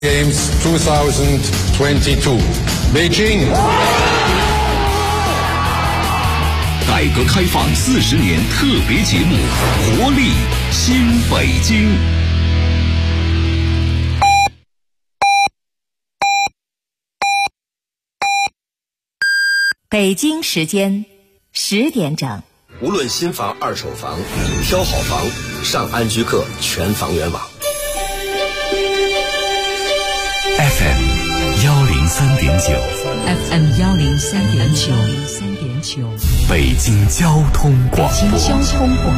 Games 2022 Beijing。 改革开放40年特别节目《活力新北京》。 北京时间10点整。 无论新房、二手房，挑好房，上安居客全房源网。 FM 103.9 FM 103.9 北京交通广播。 北京交通广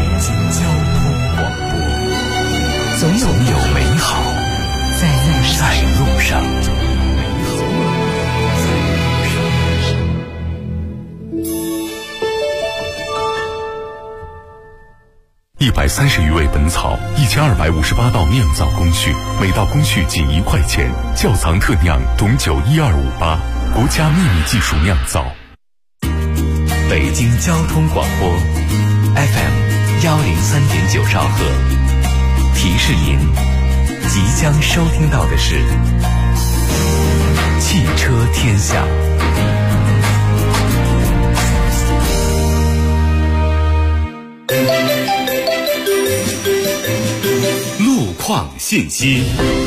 播，总有美好在路上。130余味本草，1258道酿造工序，每道工序仅1块钱。窖藏特酿董酒12588，国家秘密技术酿造。北京交通广播 FM 103.9兆赫，提示您即将收听到的是汽车天下。路况信息。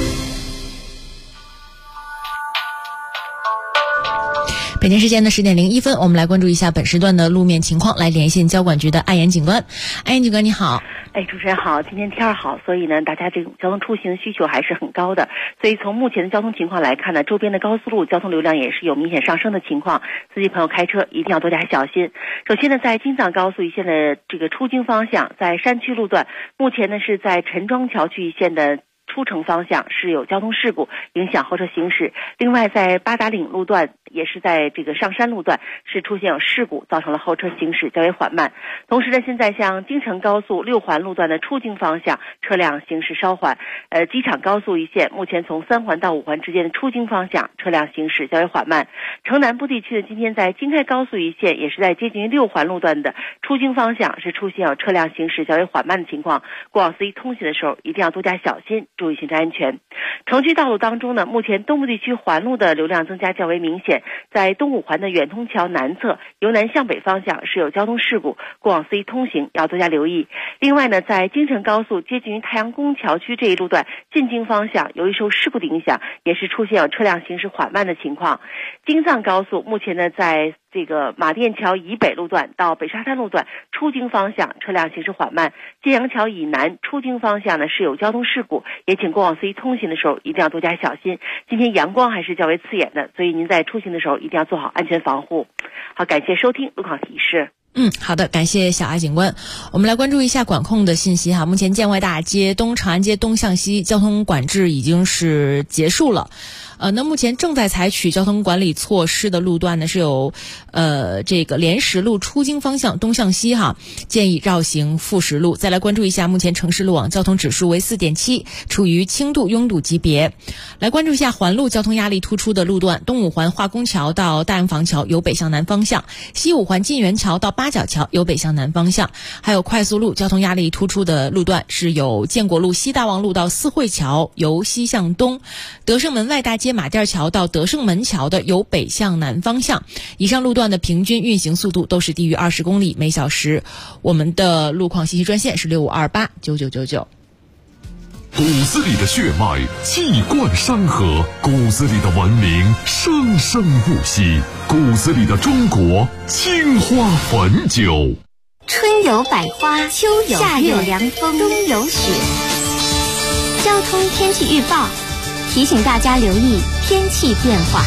北京时间的10点01分，我们来关注一下本时段的路面情况，来连线交管局的艾岩警官。艾岩警官你好。 主持人好，今天天儿好，所以呢，大家这种交通出行需求还是很高的。所以从目前的交通情况来看呢，周边的高速路交通流量也是有明显上升的情况，司机朋友开车一定要多加小心。首先呢，在京藏高速一线的这个出京方向，在山区路段，目前呢是在陈庄桥区一线的出城方向是有交通事故，影响后车行驶。另外在八达岭路段也是在这个上山路段是出现有事故，造成了后车行驶较为缓慢。同时呢，现在像京承高速6环路段的出京方向车辆行驶稍缓，机场高速一线目前从3环到5环之间的出京方向车辆行驶较为缓慢。城南部地区的今天在京开高速一线也是在接近6环路段的出京方向是出现有车辆行驶较为缓慢的情况，过往司机通行的时候一定要多加小心，注意行车安全。城区道路当中呢，目前东部地区环路的流量增加较为明显，在东五环的远通桥南侧由南向北方向是有交通事故，过往司机通行要多加留意。另外呢，在京承高速接近于太阳宫桥区这一路段进京方向，由于受事故的影响，也是出现有车辆行驶缓慢的情况。京藏高速目前呢，在这个马甸桥以北路段到北沙滩路段出京方向车辆行驶缓慢，揭阳桥以南出京方向呢是有交通事故，也请过往司机通行的时候一定要多加小心。今天阳光还是较为刺眼的，所以您在出行的时候一定要做好安全防护。好，感谢收听路况提示。 好的，感谢小艾警官。我们来关注一下管控的信息哈。目前建外大街东长安街东向西交通管制已经是结束了。那目前正在采取交通管理措施的路段呢是有这个莲石路出京方向东向西哈，建议绕行富石路。再来关注一下目前城市路网交通指数为 4.7， 处于轻度拥堵级别。来关注一下环路交通压力突出的路段，东五环化工桥到大洋房桥由北向南方向，西五环晋源桥到八角桥由北向南方向。还有快速路交通压力突出的路段是有建国路西大望路到四惠桥由西向东，德胜门外大街马甸桥到德胜门桥的由北向南方向。以上路段的平均运行速度都是低于20公里每小时。我们的路况信息专线是65289999。 骨子里的血脉气贯山河，骨子里的文明生生不息，骨子里的中国青花汾酒。 春有百花，秋有月，夏有凉风，冬有雪。交通天气预报提醒大家留意天气变化。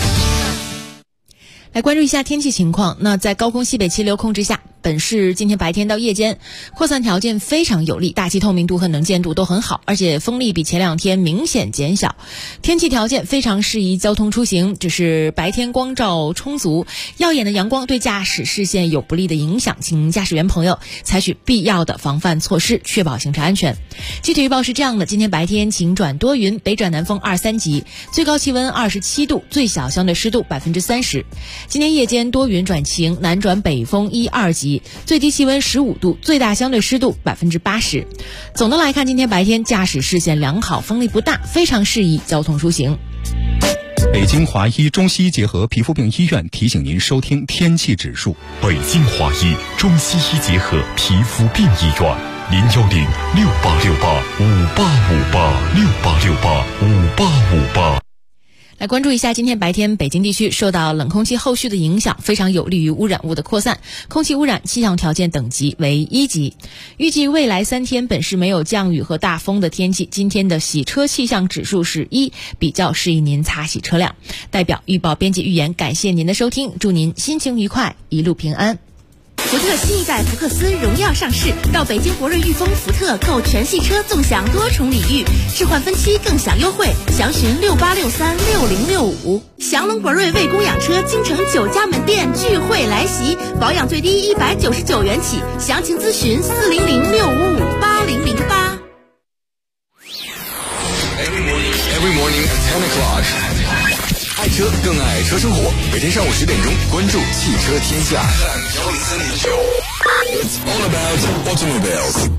来关注一下天气情况。那在高空西北气流控制下，本市今天白天到夜间扩散条件非常有利，大气透明度和能见度都很好，而且风力比前2天明显减小，天气条件非常适宜交通出行。只是白天光照充足，耀眼的阳光对驾驶视线有不利的影响，请驾驶员朋友采取必要的防范措施，确保行车安全。气象预报是这样的：今天白天晴转多云，北转南风2、3级，最高气温27度，最小相对湿度30%。今天夜间多云转晴，南转北风1、2级， 级，最低气温15度，最大相对湿度80%。总的来看，今天白天驾驶视线良好，风力不大，非常适宜交通出行。 北京华医中西医结合皮肤病医院提醒您收听天气指数。 北京华医中西医结合皮肤病医院，0106868585868685858。 来关注一下今天白天北京地区受到冷空气后续的影响，非常有利于污染物的扩散，空气污染气象条件等级为1级。预计未来3天本市没有降雨和大风的天气，今天的洗车气象指数是1，比较适宜您擦洗车辆。代表预报编辑预言，感谢您的收听，祝您心情愉快，一路平安。 福特新一代福克斯荣耀上市，到北京博瑞裕丰福特购全系车纵享多重礼遇，置换分期更享优惠，详询68636065。祥龙博瑞为供养车京城9家门店聚会来袭，保养最低199元起，详情咨询40065580008。 Every morning at 10 o'clock. 爱车更爱车生活，每天上午10点钟，关注汽车天下。It's all about automobiles.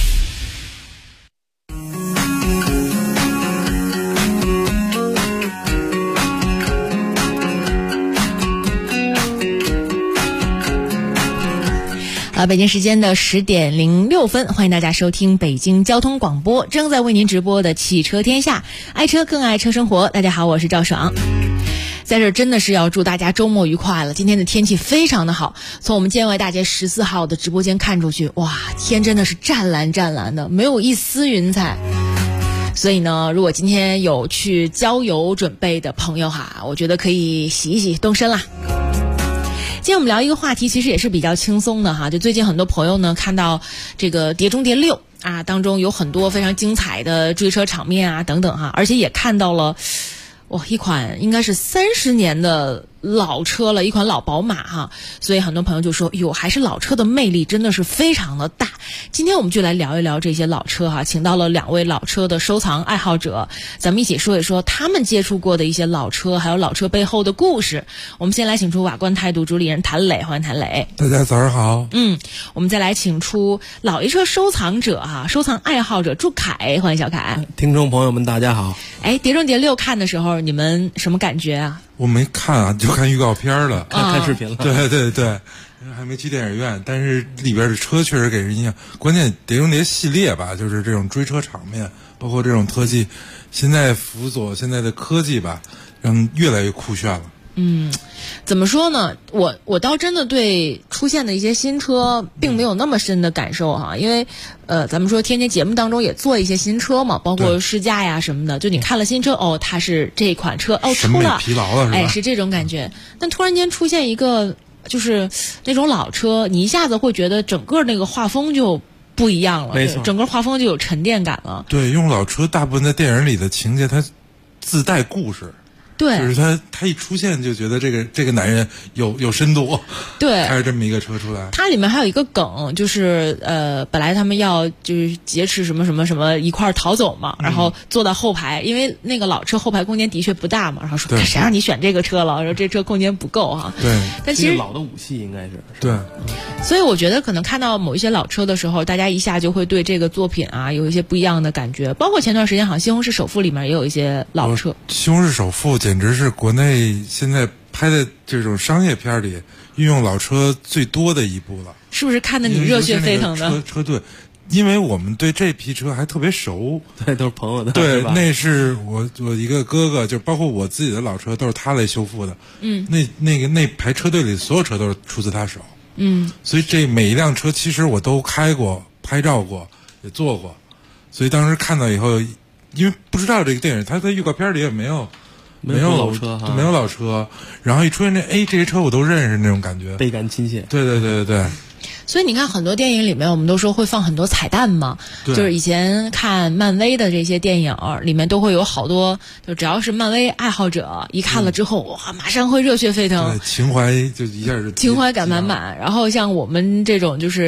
北京时间的10点06分，欢迎大家收听北京交通广播，正在为您直播的汽车天下，爱车更爱车生活。大家好，我是赵爽。在这真的是要祝大家周末愉快了。今天的天气非常的好，从我们建外大街14号的直播间看出去，哇，天真的是湛蓝湛蓝的，没有一丝云彩。所以呢，如果今天有去郊游准备的朋友哈，我觉得可以洗一洗动身啦。今天我们聊一个话题，其实也是比较轻松的哈。就最近很多朋友呢看到这个《碟中谍6》啊，当中有很多非常精彩的追车场面啊等等哈，而且也看到了一款应该是30年的老车了，一款老宝马哈，所以很多朋友就说哟，还是老车的魅力真的是非常的大。今天我们就来聊一聊这些老车哈，请到了2位老车的收藏爱好者，咱们一起说一说他们接触过的一些老车，还有老车背后的故事。我们先来请出瓦罐态度主理人谭磊，欢迎谭磊。 大家早上好。 我们再来请出老爷车收藏者哈，收藏爱好者朱凯，欢迎小凯。 听众朋友们大家好。 碟中谍6看的时候你们什么感觉啊？ 我没看啊，就看预告片了， 看视频了。 对对对，还没去电影院，但是里边的车确实给人印象。关键碟中谍系列吧，就是这种追车场面，包括这种特技，现在辅佐现在的科技吧，让越来越酷炫了。 怎么说呢？我倒真的对出现的一些新车并没有那么深的感受哈，因为咱们说天天节目当中也做一些新车嘛，包括试驾呀什么的，就你看了新车它是这款车出了， 疲劳了是吧？ 是这种感觉。但突然间出现一个就是那种老车，你一下子会觉得整个那个画风就不一样了， 没错， 整个画风就有沉淀感了。 对，用老车大部分在电影里的情节，它自带故事。 对， 就是他一出现就觉得这个男人有深度， 对， 开着这么一个车出来。 它里面还有一个梗，就是本来他们要就是劫持什么什么什么一块儿逃走嘛，然后坐到后排，因为那个老车后排空间的确不大嘛，然后说谁让你选这个车了，说这车空间不够哈。 对， 但其实老的武器应该是对。 所以我觉得可能看到某一些老车的时候，大家一下就会对这个作品啊有一些不一样的感觉。包括前段时间好像《西红柿首富》里面也有一些老车，《 西红柿首富》简直是国内现在拍的这种商业片里运用老车最多的一部了。 是不是看得你热血沸腾的？ 车队，因为我们对这批车还特别熟， 对，都是朋友的。 对，那是我一个哥哥，就包括我自己的老车都是他来修复的。那排车队里所有车都是出自他手。所以这每一辆车其实我都开过、拍照过、也坐过，所以当时看到以后，因为不知道这个电影，它在预告片里也没有老车哈， 没有老车，然后一出现这些车我都认识那种感觉， 倍感亲切。 对对对对对。 所以你看很多电影里面我们都说会放很多彩蛋嘛，就是以前看漫威的这些电影里面都会有好多，就只要是漫威爱好者一看了之后，哇，马上会热血沸腾， 对，情怀就一下就情怀感满满。然后像我们这种就是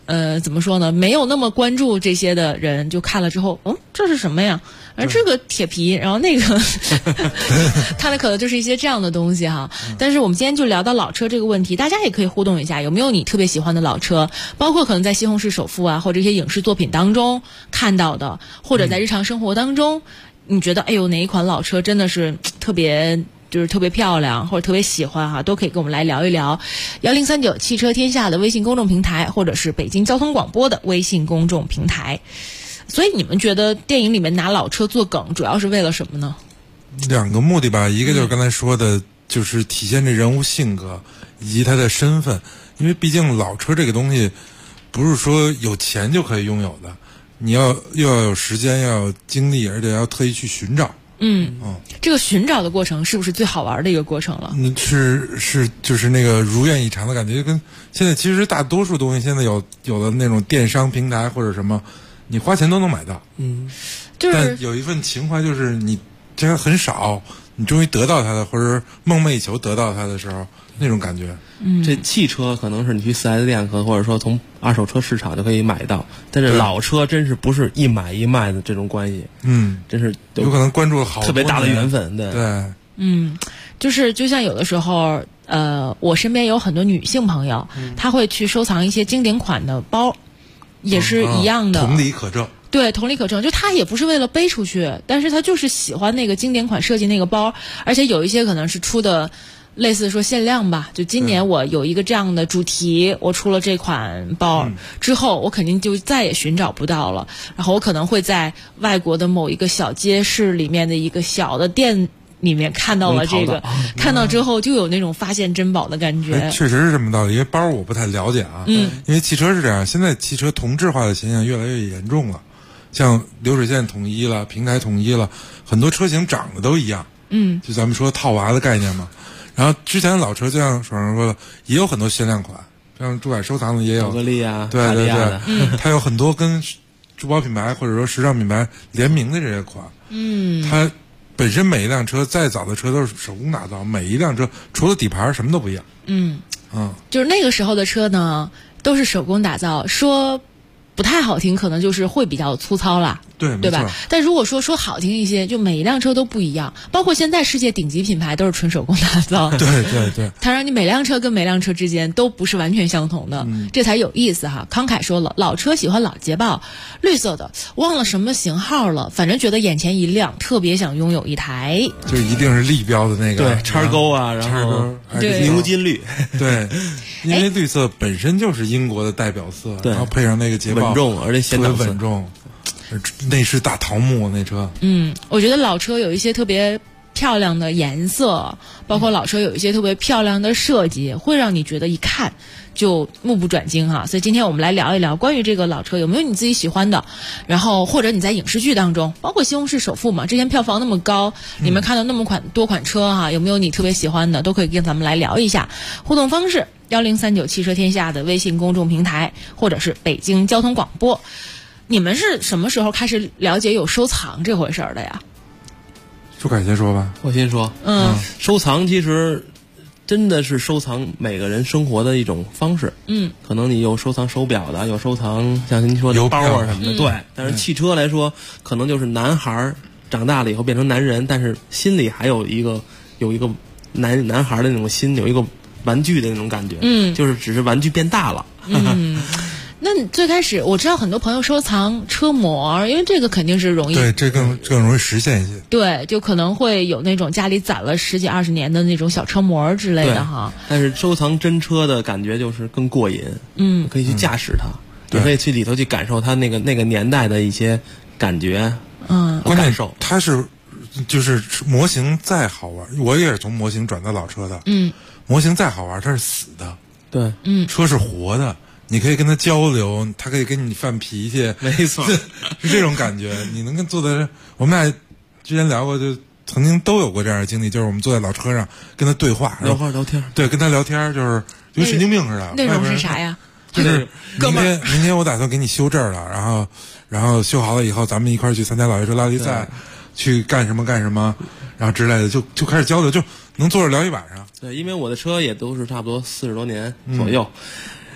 怎么说呢？没有那么关注这些的人，就看了之后，这是什么呀？而这个铁皮，然后那个看的可能就是一些这样的东西哈。但是我们今天就聊到老车这个问题，大家也可以互动一下，有没有你特别喜欢的老车？包括可能在《西红柿首富》啊，或者一些影视作品当中看到的，或者在日常生活当中，你觉得哎呦哪一款老车真的是特别漂亮，或者特别喜欢哈，都可以跟我们来聊一聊。1039汽车天下的微信公众平台，或者是北京交通广播的微信公众平台。所以你们觉得电影里面拿老车做梗，主要是为了什么呢 ？2个目的吧，一个就是刚才说的，就是体现这人物性格以及他的身份，因为毕竟老车这个东西不是说有钱就可以拥有的，你又要有时间，要有精力，而且要特意去寻找。 这个寻找的过程是不是最好玩的一个过程了？ 是，就是那个如愿以偿的感觉，跟现在其实大多数东西现在有的那种电商平台或者什么，你花钱都能买到。但有一份情怀，就是你这个很少，你终于得到它的，或者梦寐以求得到它的时候，那种感觉。 这汽车可能是你去4S店或者说从二手车市场就可以买到，但是老车真是不是一买一卖的这种关系。真是有可能关注了好多特别大的缘分。 对。 就像有的时候，我身边有很多女性朋友，她会去收藏一些经典款的包，也是一样的。 同理可证。 对，同理可证，就他也不是为了背出去，但是他就是喜欢那个经典款设计那个包，而且有一些可能是出的类似说限量吧，就今年我有一个这样的主题，我出了这款包之后，我肯定就再也寻找不到了，然后我可能会在外国的某一个小街市里面的一个小的店里面看到了这个，看到之后就有那种发现珍宝的感觉。 确实是这么道理，因为包我不太了解啊，因为汽车是这样，现在汽车同质化的现象越来越严重了。像流水线统一了，平台统一了，很多车型长得都一样。就咱们说套娃的概念嘛。然后之前的老车，就像爽爽说的，也有很多限量款，像珠海收藏的也有。 巧克力啊， 对，它有很多跟珠宝品牌或者说时尚品牌联名的这些款。它本身每一辆车再早的车都是手工打造，每一辆车除了底盘什么都不一样。 就是那个时候的车呢，都是手工打造，说不太好听，可能就是会比较粗糙啦，对吧？但如果说好听一些，就每一辆车都不一样，包括现在世界顶级品牌都是纯手工打造。 对， 它让你每辆车跟每辆车之间都不是完全相同的，这才有意思哈。康凯说了，老车喜欢老捷豹，绿色的，忘了什么型号了，反正觉得眼前一亮，特别想拥有一台。 就一定是立标的那个， 对，叉钩啊，然后牛津绿， 对，因为绿色本身就是英国的代表色，然后配上那个捷豹。 稳重，而且显得稳重，内饰大桃木那车。 我觉得老车有一些特别漂亮的颜色，包括老车有一些特别漂亮的设计，会让你觉得一看就目不转睛哈。所以今天我们来聊一聊关于这个老车，有没有你自己喜欢的，然后或者你在影视剧当中，包括《西红柿首富》嘛，之前票房那么高，你们看到那么多款车哈，有没有你特别喜欢的，都可以跟咱们来聊一下。互动方式1039汽车天下的微信公众平台，或者是北京交通广播。你们是什么时候开始了解有收藏这回事儿的呀？ 朱凯先说吧。 我先说。收藏其实真的是收藏每个人生活的一种方式。可能你有收藏手表的，有收藏像您说的包啊什么的。对，但是汽车来说，可能就是男孩长大了以后变成男人，但是心里还有一个男孩的那种心，有一个玩具的那种感觉。就是只是玩具变大了。 那你最开始我知道很多朋友收藏车模，因为这个肯定是容易， 对，这更容易实现一些。 对，就可能会有那种家里攒了10几20年的那种小车模之类的哈。 但是收藏真车的感觉就是更过瘾。可以去驾驶它，也可以去里头去感受它那个年代的一些感觉。 关键它是就是模型再好玩，我也是从模型转到老车的。模型再好玩，它是死的。 对， 车是活的。你可以跟他交流，他可以跟你犯脾气， 没错， 是这种感觉。你能跟坐在，我们俩之前聊过，就曾经都有过这样的经历，就是我们坐在老车上跟他对话， 聊天， 对，跟他聊天，就是就跟神经病似的。 内容是啥呀？ 就是明天我打算给你修这儿了，然后修好了以后，咱们一块儿去参加老爷车拉力赛，去干什么，然后之类的，就开始交流，就能坐着聊一晚上。 对，因为我的车也都是差不多40多年左右。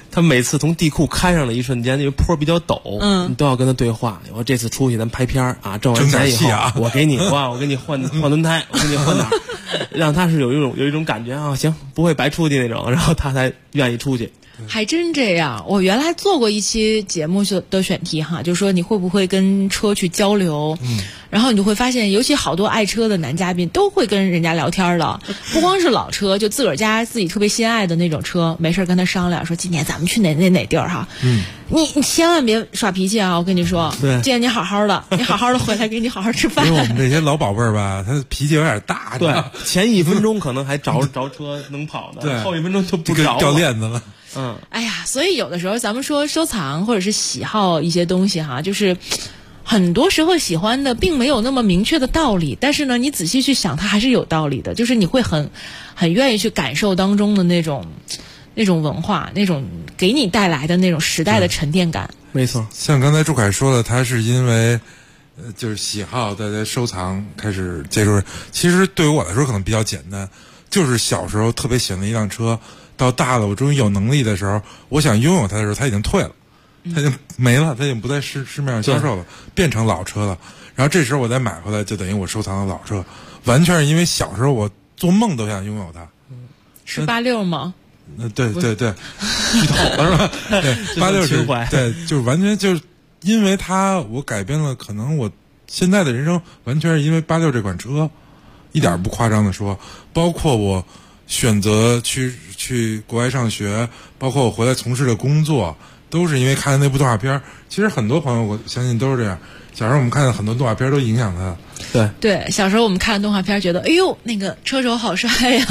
他每次从地库开上的一瞬间，因为坡比较陡，你都要跟他对话。我这次出去咱拍片啊，挣完钱以后，我给你换轮胎，我给你换哪儿，让他是有一种感觉啊，行，不会白出去那种，然后他才愿意出去。 还真这样，我原来做过一期节目的选题哈，就是说你会不会跟车去交流，然后你就会发现，尤其好多爱车的男嘉宾都会跟人家聊天的，不光是老车，就自个儿家自己特别心爱的那种车，没事跟他商量说今年咱们去哪地儿哈，你千万别耍脾气啊，我跟你说，今天你好好的，你好好的回来给你好好吃饭。 因为我们这些老宝贝儿吧，他脾气有点大， 对，前1分钟可能还着车能跑的， 对， 后1分钟就不着了， 掉链子了。 哎呀，所以有的时候咱们说收藏或者是喜好一些东西哈，就是很多时候喜欢的并没有那么明确的道理，但是呢，你仔细去想，它还是有道理的，就是你会很愿意去感受当中的那种文化，那种给你带来的那种时代的沉淀感。 没错， 像刚才朱凯说的，他是因为就是喜好在收藏开始接触。其实对于我来说可能比较简单，就是小时候特别喜欢的一辆车，到大了我终于有能力的时候，我想拥有它的时候，它已经退了，它已经没了，它已经不在市面上销售了，变成老车了。然后这时候我再买回来，就等于我收藏的老车，完全是因为小时候我做梦都想拥有它。 是86吗？ 对，剧透了是吧？对，86是，对，就是完全就是因为它，我改变了可能我现在的人生，完全是因为86这款车，一点不夸张的说，包括我选择去国外上学，包括我回来从事的工作，都是因为看了那部动画片。其实很多朋友我相信都是这样，小时候我们看的很多动画片都影响他。 对，小时候我们看动画片觉得，哎呦，那个车手好帅呀，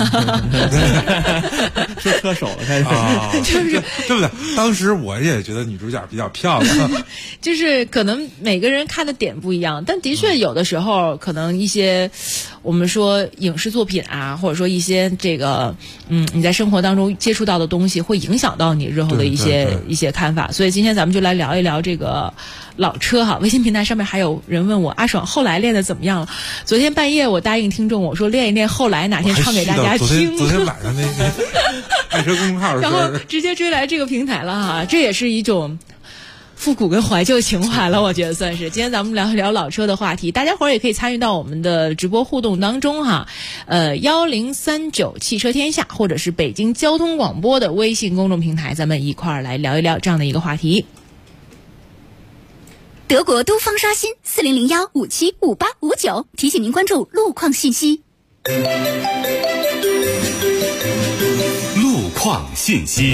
说车手了开始就是对不对？当时我也觉得女主角比较漂亮， 就是可能每个人看的点不一样，但的确有的时候可能一些我们说影视作品啊，或者说一些这个你在生活当中接触到的东西，会影响到你日后的一些看法。所以今天咱们就来聊一聊这个老车哈。微信平台上面还有人问我，阿爽后来练的怎么样了？昨天半夜我答应听众，我说练一练，后来哪天唱给大家听。 昨天晚上那爱车公众号， 然后直接追来这个平台了哈，这也是一种复古跟怀旧情怀了，我觉得算是。今天咱们聊一聊老车的话题，大家伙儿也可以参与到我们的直播互动当中哈。1039汽车天下，或者是北京交通广播的微信公众平台，咱们一块儿来聊一聊这样的一个话题。 德国都方刷新4001575859，提醒您关注路况信息。 路况信息。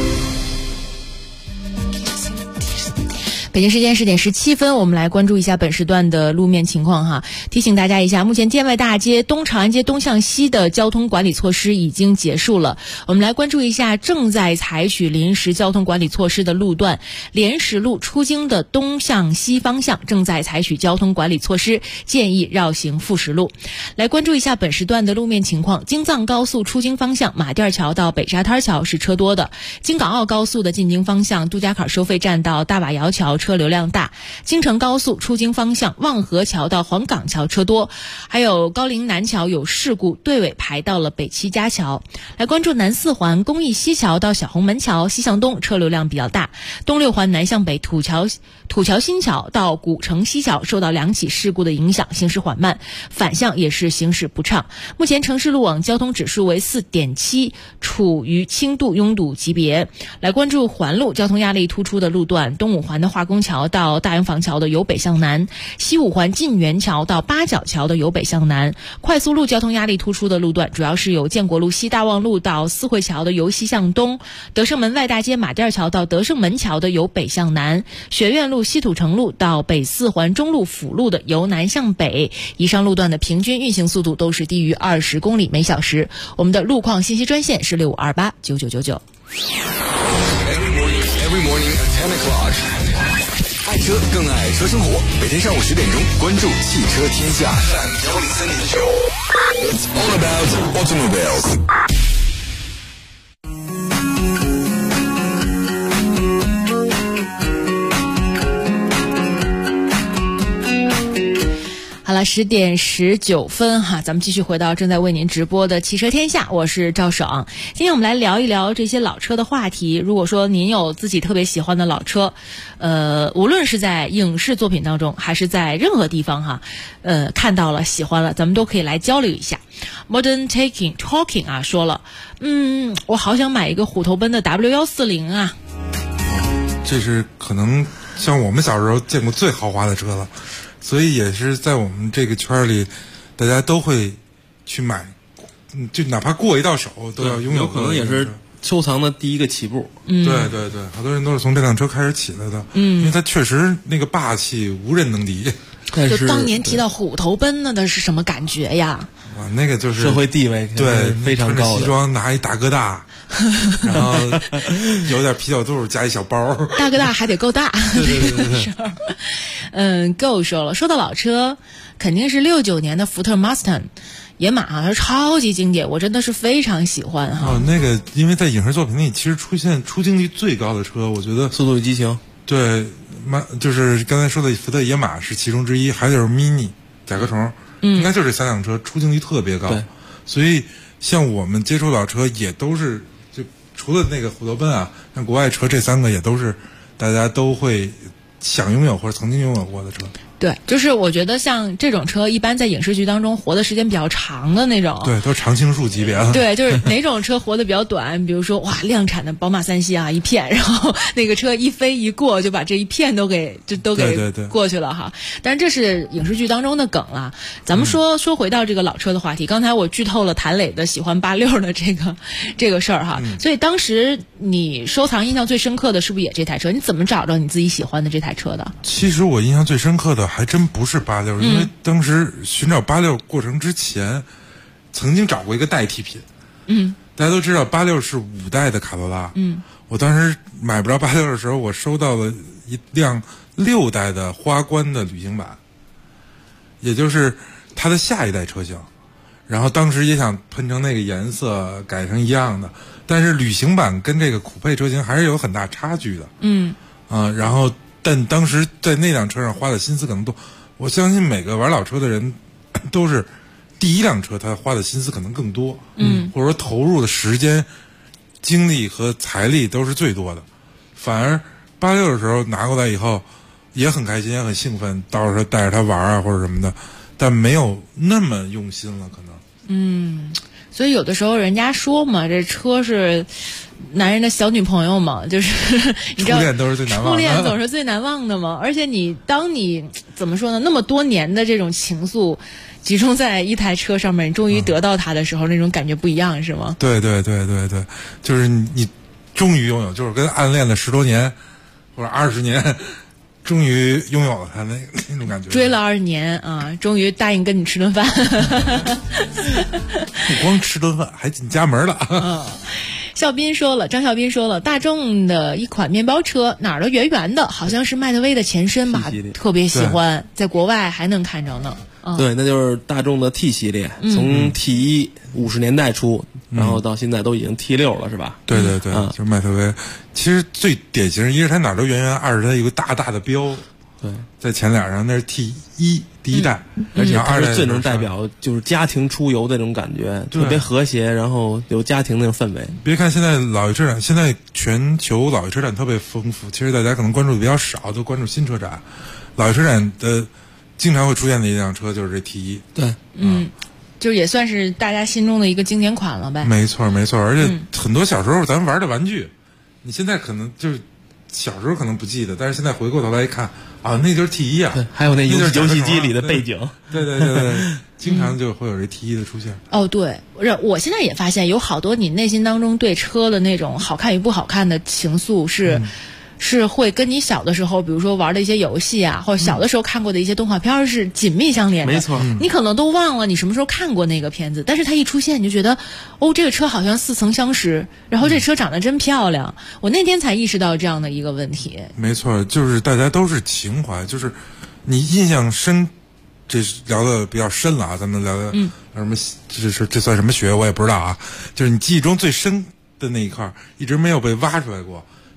北京时间10点17分，我们来关注一下本时段的路面情况哈。提醒大家一下，目前建外大街、东长安街东向西的交通管理措施已经结束了。我们来关注一下正在采取临时交通管理措施的路段，莲石路出京的东向西方向正在采取交通管理措施，建议绕行富石路。来关注一下本时段的路面情况，京藏高速出京方向马甸桥到北沙滩桥是车多的，京港澳高速的进京方向杜家坎收费站到大瓦窑桥车流量大，京承高速出京方向望河桥到黄岗桥车多，还有高陵南桥有事故，队尾排到了北七家桥。来关注南四环公益西桥到小红门桥西向东车流量比较大，东六环南向北土桥新桥到古城西桥受到2起事故的影响，行驶缓慢，反向也是行驶不畅。目前城市路网交通指数为 4.7， 处于轻度拥堵级别。来关注环路交通压力突出的路段，东五环的化工桥到大洋坊桥的由北向南，西五环晋源桥到八角桥的由北向南。快速路交通压力突出的路段主要是有建国路西大望路到四惠桥的由西向东，德胜门外大街马甸桥到德胜门桥的由北向南，学院路西土城路到北四环中路辅路的由南向北。以上路段的平均运行速度都是低于20公里每小时。我们的路况信息专线是65289999。 Every morning at 10 o'clock. 爱车更爱车生活，每天上午10点钟，关注汽车天下。It's all about automobiles. 好了10:19哈，咱们继续回到正在为您直播的汽车天下，我是赵爽。今天我们来聊一聊这些老车的话题。如果说您有自己特别喜欢的老车，无论是在影视作品当中，还是在任何地方哈，看到了喜欢了，咱们都可以来交流一下。Modern Talking 啊说了，我好想买一个虎头奔的 W140啊。 这是可能像我们小时候见过最豪华的车了，所以也是在我们这个圈里，大家都会去买，就哪怕过一道手都要拥有。 有可能也是收藏的第一个起步。 对对对，好多人都是从这辆车开始起来的。因为它确实那个霸气无人能敌。 就当年提到虎头奔那是什么感觉呀？ 哇，那个就是社会地位对非常高的。 西装拿一大哥大。然后有点啤酒肚加一小包， 大哥大还得够大。 对。 够说了。说到老车，肯定是69年的福特 Mustang 野马啊，它超级经典，我真的是非常喜欢哈。 那个因为在影视作品里，其实出镜率最高的车，我觉得《 速度与激情》 对，就是刚才说的福特野马是其中之一，还有就是 Mini 甲壳虫，应该就这3辆车出镜率特别高。所以像我们接触老车也都是。除了那个虎头奔啊，像国外车这3个也都是大家都会想拥有或者曾经拥有过的车。 对，就是我觉得像这种车一般在影视剧当中活的时间比较长的那种。 对，都是常青树级别了。 对，就是哪种车活得比较短，比如说哇量产的宝马3系啊一片，然后那个车一飞一过就把这一片都给过去了哈。但是这是影视剧当中的梗了。咱们说回到这个老车的话题，刚才我剧透了谭磊的喜欢86的这个事儿哈。所以当时你收藏印象最深刻的是不是也这台车？你怎么找着你自己喜欢的这台车的？ 其实我印象最深刻的还真不是86，因为当时寻找86过程之前，曾经找过一个代替品。大家都知道86是5代的卡罗拉。我当时买不着86的时候，我收到了一辆6代的花冠的旅行版，也就是它的下一代车型。然后当时也想喷成那个颜色，改成一样的，但是旅行版跟这个酷配车型还是有很大差距的。然后但当时在那辆车上花的心思可能多，我相信每个玩老车的人都是第一辆车他花的心思可能更多，或者说投入的时间、精力和财力都是最多的。反而86的时候拿过来以后，也很开心，也很兴奋，到时候带着他玩啊或者什么的，但没有那么用心了，可能。 所以有的时候人家说嘛，这车是男人的小女朋友嘛，就是你知道， 初恋都是最难忘的， 初恋总是最难忘的嘛。而且当你怎么说呢，那么多年的这种情愫集中在一台车上面，你终于得到它的时候，那种感觉不一样，是吗？ 对对对对对，就是你终于拥有，就是跟暗恋了10多年或者20年。终于拥有了他那种感觉， 追了20年啊，终于答应跟你吃顿饭。 不光吃顿饭，还进家门了。 张孝斌说了，大众的一款面包车，哪儿的圆圆的，好像是迈特威的前身吧，特别喜欢，在国外还能看着呢。 对，那就是大众的 T 系列，从 T1 50年代出，然后到现在都已经 T6了，是吧？ 对对对，就是迈特威。其实最典型，一是它哪儿都圆圆，二是它有个大大的标， 对， 在前脸上，那是 T1第一代， 而且它是最能代表就是家庭出游的那种感觉，特别和谐，然后有家庭那种氛围。 别看现在老爷车展，现在全球老爷车展特别丰富，其实大家可能关注的比较少，都关注新车展。老爷车展的经常会出现的一辆车就是这 T1。 对， 就也算是大家心中的一个经典款了呗。 没错没错，而且很多小时候咱玩的玩具，你现在可能就是小时候可能不记得，但是现在回过头来一看啊，那就是 T1 啊， 还有那游戏机里的背景， 对对对对，经常就会有这 T1 的出现。 对，我现在也发现有好多你内心当中对车的那种好看与不好看的情愫是会跟你小的时候，比如说玩的一些游戏啊，或者小的时候看过的一些动画片是紧密相连的。 没错， 你可能都忘了你什么时候看过那个片子，但是它一出现，你就觉得这个车好像似曾相识，然后这车长得真漂亮。我那天才意识到这样的一个问题。 没错，就是大家都是情怀，就是你印象深，这聊的比较深了啊，咱们聊的什么，这算什么学我也不知道啊，就是你记忆中最深的那一块一直没有被挖出来过。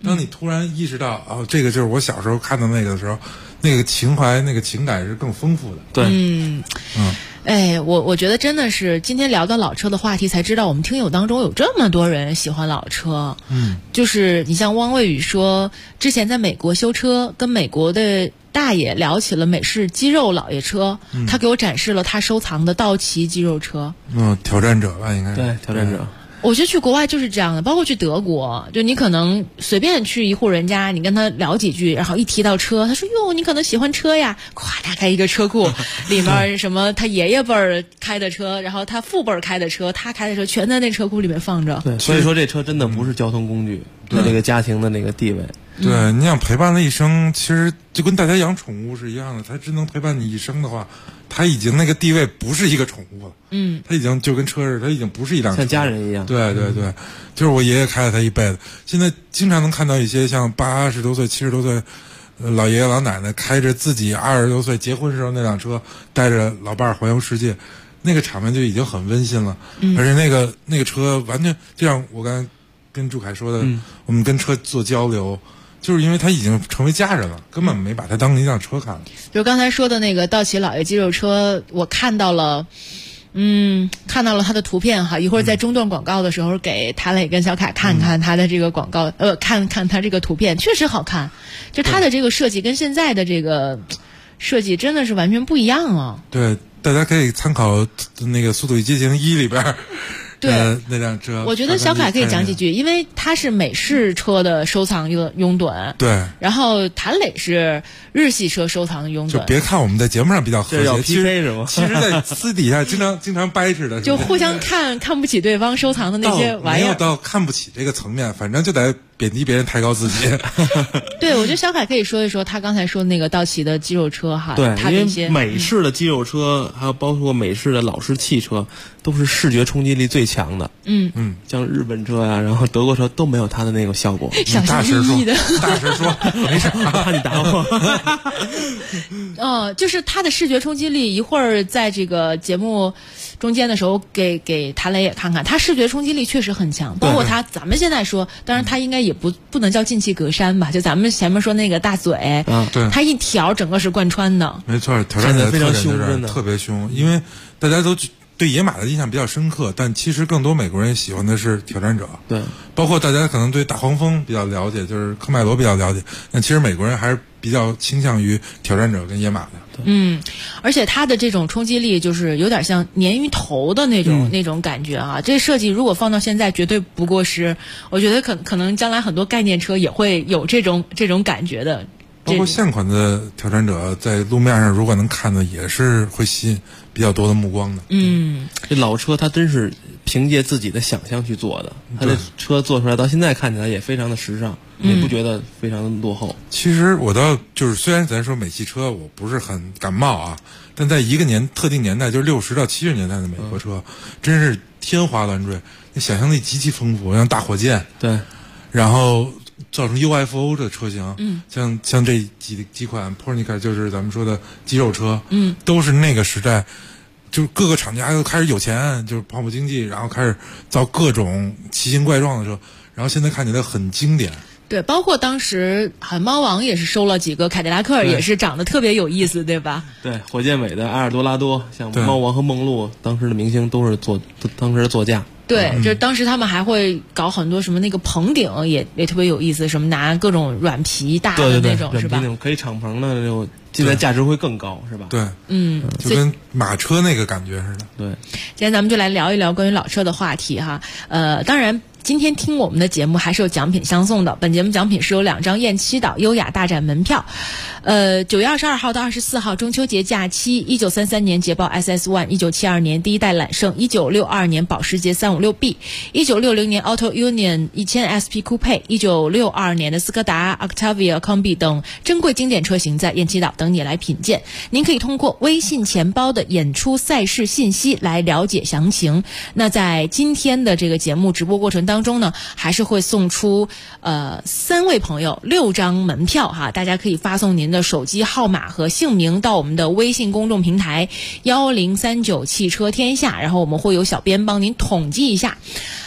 当你突然意识到哦，这个就是我小时候看到那个的时候，那个情怀、那个情感是更丰富的。 对， 哎，我觉得真的是今天聊到老车的话题，才知道我们听友当中有这么多人喜欢老车。就是你像汪卫宇说，之前在美国修车，跟美国的大爷聊起了美式肌肉老爷车，他给我展示了他收藏的道奇肌肉车。 挑战者吧，应该是。 对，挑战者。 我觉得去国外就是这样的，包括去德国，就你可能随便去一户人家，你跟他聊几句，然后一提到车，他说哟，你可能喜欢车呀，咵打开一个车库，里面什么他爷爷辈儿开的车，然后他父辈儿开的车，他开的车全在那车库里面放着。 对，所以说这车真的不是交通工具，在这个家庭的那个地位。 对，你想陪伴了一生，其实就跟大家养宠物是一样的，它只能陪伴你一生的话，它已经那个地位不是一个宠物了。它已经就跟车似的，它已经不是一辆车， 像家人一样。 对对对，就是我爷爷开了它一辈子。现在经常能看到一些像80多岁、70多岁老爷爷老奶奶开着自己20多岁结婚时候那辆车，带着老伴儿环游世界，那个场面就已经很温馨了。而且那个车完全就像我刚才跟祝凯说的，我们跟车做交流。就是因为他已经成为家人了，根本没把他当一辆车看了。 就刚才说的那个道奇老爷肌肉车，我看到了他的图片哈，一会儿在中段广告的时候给谭磊跟小凯看看他的这个广告，看看他这个图片，确实好看。就他的这个设计跟现在的这个设计真的是完全不一样啊。 对，大家可以参考那个《速度与激情1》里边。对，那辆车， 我觉得小凯可以讲几句，因为他是美式车的收藏拥趸， 对， 然后谭磊是日系车收藏的拥趸。 就别看我们在节目上比较和谐， 其实其实在私底下经常掰扯的， 就互相看不起对方收藏的那些玩意儿， 没有到看不起这个层面，反正就得贬低别人，抬高自己。 对，我觉得小凯可以说一说他刚才说那个道奇的肌肉车哈， 对， 他的一些美式的肌肉车，还有包括美式的老式汽车，都是视觉冲击力最强的。像日本车呀，然后德国车都没有它的那个效果。 小心翼翼的， 大声说，没事， 怕你打我。 就是它的视觉冲击力，一会儿在这个节目中间的时候给谭磊也看看，他视觉冲击力确实很强。包括咱们现在说，当然他应该也不能叫进气格栅吧，就咱们前面说那个大嘴， 对， 他一条整个是贯穿的。 没错，挑战者非常凶，真的特别凶，因为大家都对野马的印象比较深刻，但其实更多美国人喜欢的是挑战者。 对， 包括大家可能对大黄蜂比较了解，就是科迈罗比较了解，但其实美国人还是比较倾向于挑战者跟野马的。 而且它的这种冲击力就是有点像鲶鱼头的那种感觉啊。这设计如果放到现在绝对不过时，我觉得可能将来很多概念车也会有这种感觉的。 包括现款的挑战者在路面上如果能看的，也是会吸引比较多的目光的。 这老车它真是凭借自己的想象去做的，它的车做出来到现在看起来也非常的时尚，也不觉得非常的落后。 其实我倒就是虽然咱说美系车我不是很感冒啊，但在一个特定年代，就是60到70年代的美国车，真是天花乱坠，那想象力极其丰富，像大火箭， 对， 然后造成 UFO 的车型，像这几款 Pornica 就是咱们说的肌肉车，都是那个时代，就是各个厂家都开始有钱，就是泡沫经济，然后开始造各种奇形怪状的车，然后现在看起来很经典。 对，包括当时猫王也是收了几个，凯迪拉克也是长得特别有意思，对吧？ 对，火箭尾的埃尔多拉多，像猫王和梦露，当时的明星都是当时的座驾。 对，就当时他们还会搞很多什么那个棚顶也特别有意思，什么拿各种软皮大的那种，是吧？ 那种可以敞篷的那种，现在价值会更高，是吧？ 对，就跟马车那个感觉似的。 对， 今天咱们就来聊一聊关于老车的话题哈。当然今天听我们的节目还是有奖品相送的，本节目奖品是有2张雁栖岛优雅大展门票。9月22号到24号中秋节假期，1933年捷豹 SS1，1972年第一代揽胜，1962年保时捷 356B，1960 年 Auto Union 1000 SP Coupe，1962 年的斯柯达 Octavia Combi 等珍贵经典车型在雁栖岛等你来品鉴。您可以通过微信钱包的演出赛事信息来了解详情。那在今天的这个节目直播过程当中呢，还是会送出3位朋友6张门票哈，大家可以发送您的手机号码和姓名到我们的微信公众平台1039汽车天下，然后我们会有小编帮您统计一下。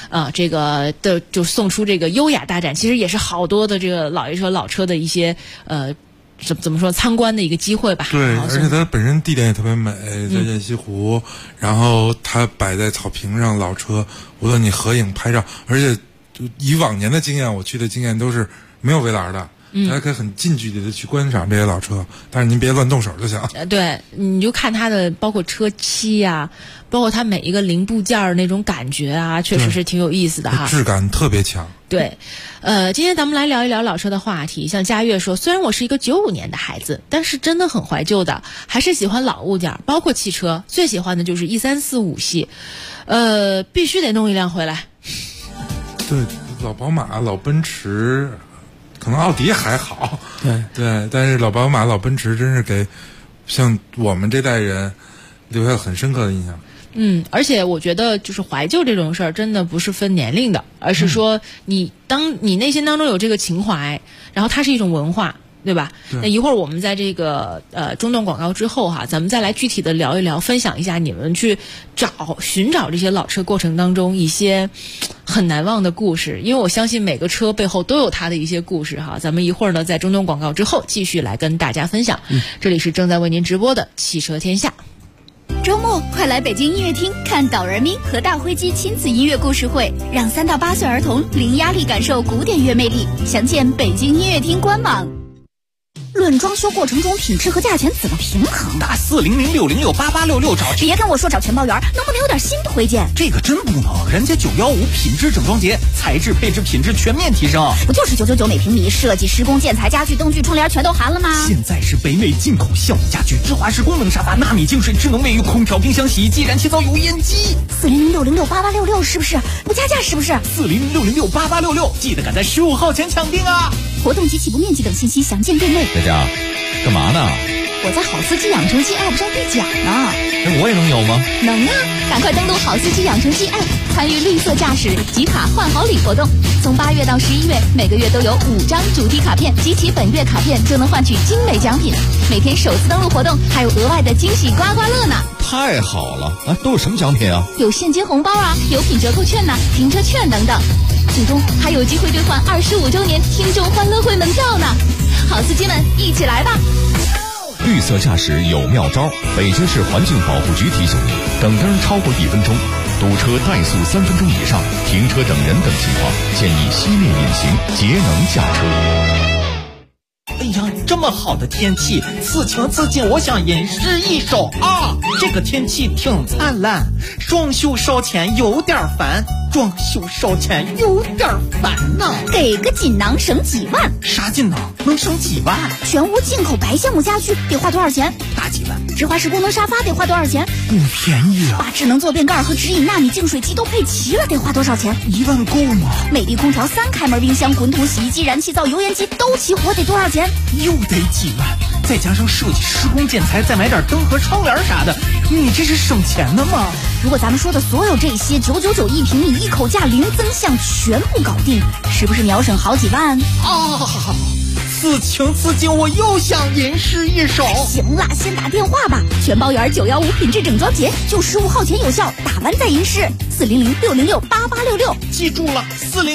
这个的就送出这个优雅大展，其实也是好多的这个老爷车老车的一些怎么说参观的一个机会吧。 对，而且它本身地点也特别美，在雁西湖，然后它摆在草坪上，老车无论你合影拍照，而且以往年的经验，我去的经验都是没有围栏的。大家可以很近距离的去观赏这些老车，但是您别乱动手就行。 对，你就看它的包括车漆呀，包括它每一个零部件那种感觉啊，确实是挺有意思的哈， 质感特别强。 对，今天咱们来聊一聊老车的话题。像佳悦说，虽然我是一个95年的孩子，但是真的很怀旧的，还是喜欢老物件，包括汽车，最喜欢的就是1345系，必须得弄一辆回来。 对，老宝马、老奔驰。可能奥迪还好，对，但是老宝马、老奔驰真是给像我们这代人留下很深刻的印象。 而且我觉得就是怀旧这种事儿，真的不是分年龄的，而是说当你内心当中有这个情怀，然后它是一种文化，对吧？那一会儿我们在这个中段广告之后哈，咱们再来具体的聊一聊，分享一下你们去寻找这些老车过程当中一些很难忘的故事，因为我相信每个车背后都有它的一些故事哈。咱们一会儿呢在中段广告之后继续来跟大家分享。这里是正在为您直播的汽车天下。 周末快来北京音乐厅看导人咪和大灰鸡亲子音乐故事会，让3到8岁儿童零压力感受古典乐魅力。详见北京音乐厅官网。论装修过程中品质和价钱怎么平衡？ 打400-606-8866找。 别跟我说找全包员，能不能有点新推荐？ 这个真不能，人家915品质整装节，材质配置品质全面提升。 不就是999每平米，设计施工建材家具灯具窗帘全都含了吗？ 现在是北美进口效益家具，芝华士功能沙发，纳米净水智能卫浴，空调冰箱洗衣机，燃气灶油烟机。 400-606-8866是不是？不加价是不是 ？400-606-8866，记得赶在15号前抢订啊！ 活动及起步面积等信息详见店内。 大家干嘛呢？ 我在好司机养成记 App 上兑奖呢。 我也能有吗？ 能啊！赶快登录好司机养成记 App， 参与绿色驾驶集卡换好礼活动。从8月到11月，每个月都有5张主题卡片，集齐本月卡片就能换取精美奖品。每天首次登录活动还有额外的惊喜刮刮乐呢！ 太好了！都有什么奖品啊？ 有现金红包啊，有品折扣券呐，停车券等等。最终还有机会兑换25周年听众欢乐会门票呢！好司机们，一起来吧！ 绿色驾驶有妙招，北京市环境保护局提醒您：等灯超过1分钟，堵车怠速3分钟以上，停车等人等情况，建议熄灭引擎，节能驾车。 哎呀，这么好的天气，此情此景，我想吟诗一首啊！这个天气挺灿烂，装修烧钱有点烦，装修烧钱有点烦呐。 给个锦囊省几万？ 啥锦囊？能省几万？ 全屋进口白橡木家具得花多少钱？ 大几万。 芝华士功能沙发得花多少钱？ 不便宜啊。 把智能坐便盖和直饮纳米净水机都配齐了，得花多少钱 ？1万够吗？ 美的空调3开门冰箱、滚筒洗衣机、燃气灶、油烟机都齐活，得多少钱？ 又得几万，再加上设计施工建材，再买点灯和窗帘啥的，你这是省钱的吗？ 如果咱们说的所有这些999一平米，一口价零增项，全部搞定，是不是秒省好几万？ 此情此景，我又想吟诗一首。 行了，先打电话吧，全包圆915品质整装节就15号前有效，打完再吟诗。400-606-8866， 记住了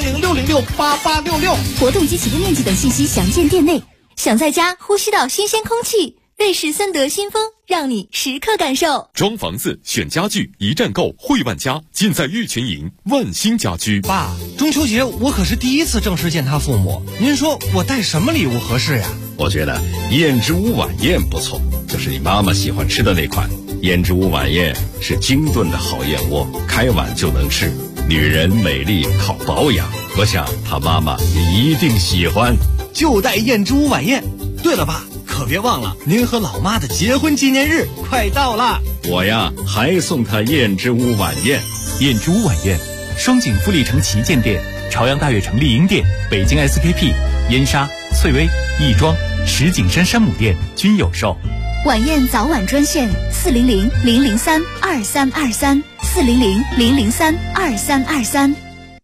，400-606-8866。 活动及起步面积等信息详见店内。想在家呼吸到新鲜空气，瑞士森德新风让你时刻感受。 装房子选家具一站购汇万家，尽在玉群营万兴家居。 爸，中秋节我可是第一次正式见他父母，您说我带什么礼物合适呀？ 我觉得燕之屋晚宴不错，就是你妈妈喜欢吃的那款。燕之屋晚宴是精炖的好燕窝，开碗就能吃。女人美丽靠保养，我想她妈妈也一定喜欢。 就带燕之屋晚宴。对了爸，可别忘了您和老妈的结婚纪念日快到了。 我呀还送她燕之屋晚宴。 燕之屋晚宴，双井富力城旗舰店、朝阳大悦城丽婴店、北京 SKP、燕莎、翠微、亦庄、石景山山姆店均有售。 晚宴早晚专线400-003-2323，400-003-2323。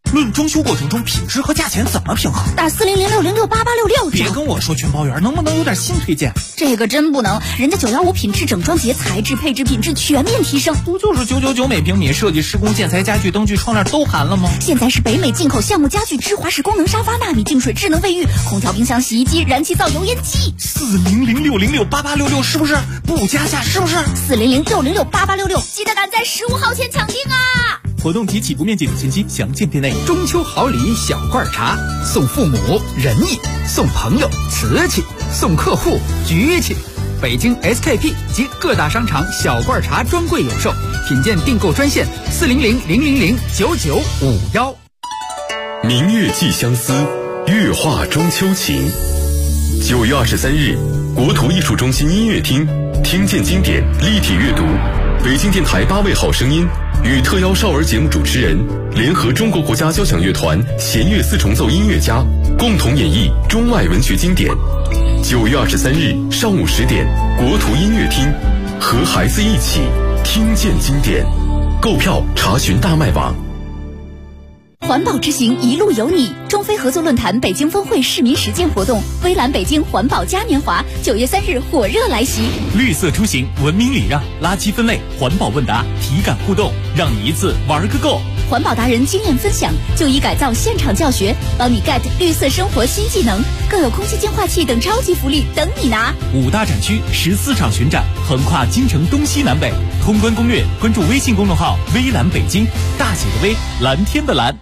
论装修过程中品质和价钱怎么平衡？ 打4006068866。 别跟我说全包圆，能不能有点新推荐？ 这个真不能，人家915品质整装节，材质配置品质全面提升。 不就是999每平米，设计施工建材家具灯具窗帘都含了吗？ 现在是北美进口项目家具，芝华士功能沙发，纳米净水智能卫浴，空调冰箱洗衣机，燃气灶油烟机。 4006068866是不是？不加价是不是 ？4006068866，记得赶在15号前抢订啊！ 活动及起步面积等信息详见店内。 中秋好礼小罐茶，送父母仁义，送朋友瓷器，送客户局气。北京 SKP 及各大商场小罐茶专柜有售，品鉴订购专线40000009951。 明月寄相思，月画中秋情。9月23日，国图艺术中心音乐厅，听见经典立体阅读，北京电台8位好声音与特邀少儿节目主持人联合中国国家交响乐团弦乐四重奏音乐家，共同演绎中外文学经典。9月23日上午10点，国图音乐厅，和孩子一起听见经典。购票查询大麦网。 环保之行一路有你，中非合作论坛北京峰会市民实践活动，微蓝北京环保嘉年华9月3日火热来袭。 绿色出行，文明礼让，垃圾分类，环保问答，体感互动，让你一次玩个够。 环保达人经验分享，就医改造现场教学，帮你 get 绿色生活新技能，更有空气净化器等超级福利等你拿。 5大展区14场巡展，横跨京城东西南北。通关攻略，关注微信公众号微蓝北京，大写的微，蓝天的蓝。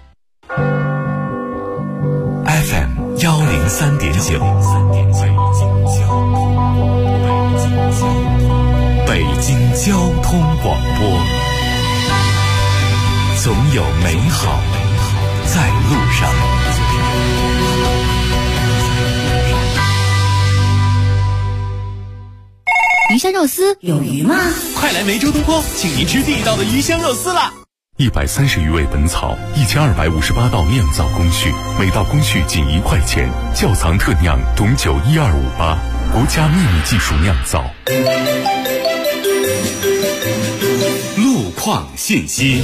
FM 103.9，北京交通广播，总有美好在路上。 鱼香肉丝有鱼吗？ 快来梅州东坡，请您吃地道的鱼香肉丝啦 ！130余味本草，1258道酿造工序，每道工序仅1块钱，窖藏特酿董酒12588，国家秘密技术酿造。路况信息。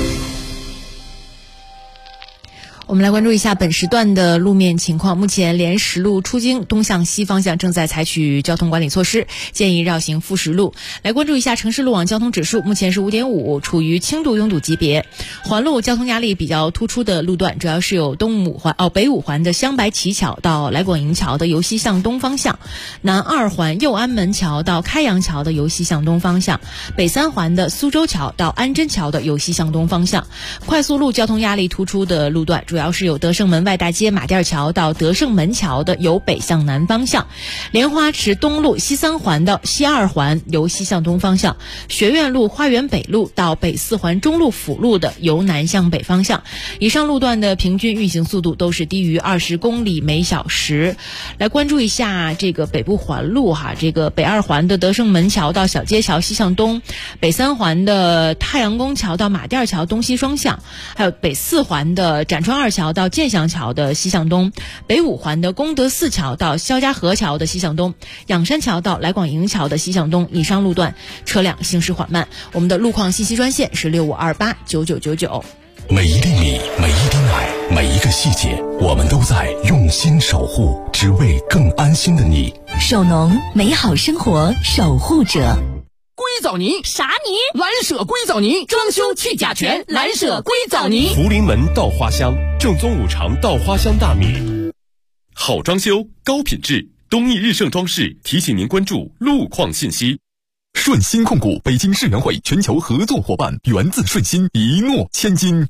我们来关注一下本时段的路面情况。目前连石路出京东向西方向正在采取交通管理措施，建议绕行复石路。来关注一下城市路网交通指数，目前是5.5，处于轻度拥堵级别。环路交通压力比较突出的路段，主要是有北五环的镶白旗桥到来广营桥的由西向东方向，南2环右安门桥到开阳桥的由西向东方向，北3环的苏州桥到安贞桥的由西向东方向。快速路交通压力突出的路段，主要是有德胜门外大街马甸桥到德胜门桥的由北向南方向，莲花池东路西3环到西2环由西向东方向，学院路花园北路到北4环中路辅路的由南向北方向。以上路段的平均运行速度都是低于20公里每小时。来关注一下这个北部环路这个北2环的德胜门桥到小街桥西向东，北3环的太阳宫桥到马甸桥东西双向，还有北4环的展川2桥到建祥桥的西向东，北5环的功德寺桥到肖家河桥的西向东，仰山桥到来广营桥的西向东。以上路段车辆行驶缓慢。我们的路况信息专线是65289999。 每一粒米，每一滴奶，每一个细节，我们都在用心守护，只为更安心的你。 手农，美好生活守护者。 硅藻泥啥泥？ 蓝舍硅藻泥，装修去甲醛，蓝舍硅藻泥。 福临门稻花香，正宗5常稻花香大米，好装修，高品质。东义日盛装饰提醒您关注路况信息。顺鑫控股北京世园会全球合作伙伴，源自顺鑫，一诺千金。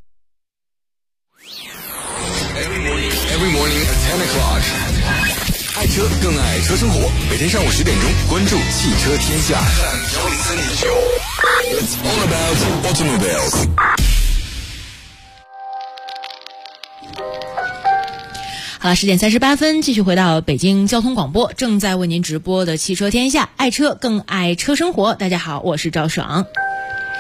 Every morning at 10 o'clock， 爱车更爱车生活。每天上午10点钟，关注汽车天下。It's all about automobiles。 好了，10点38分，继续回到北京交通广播，正在为您直播的汽车天下，爱车更爱车生活。大家好，我是赵爽。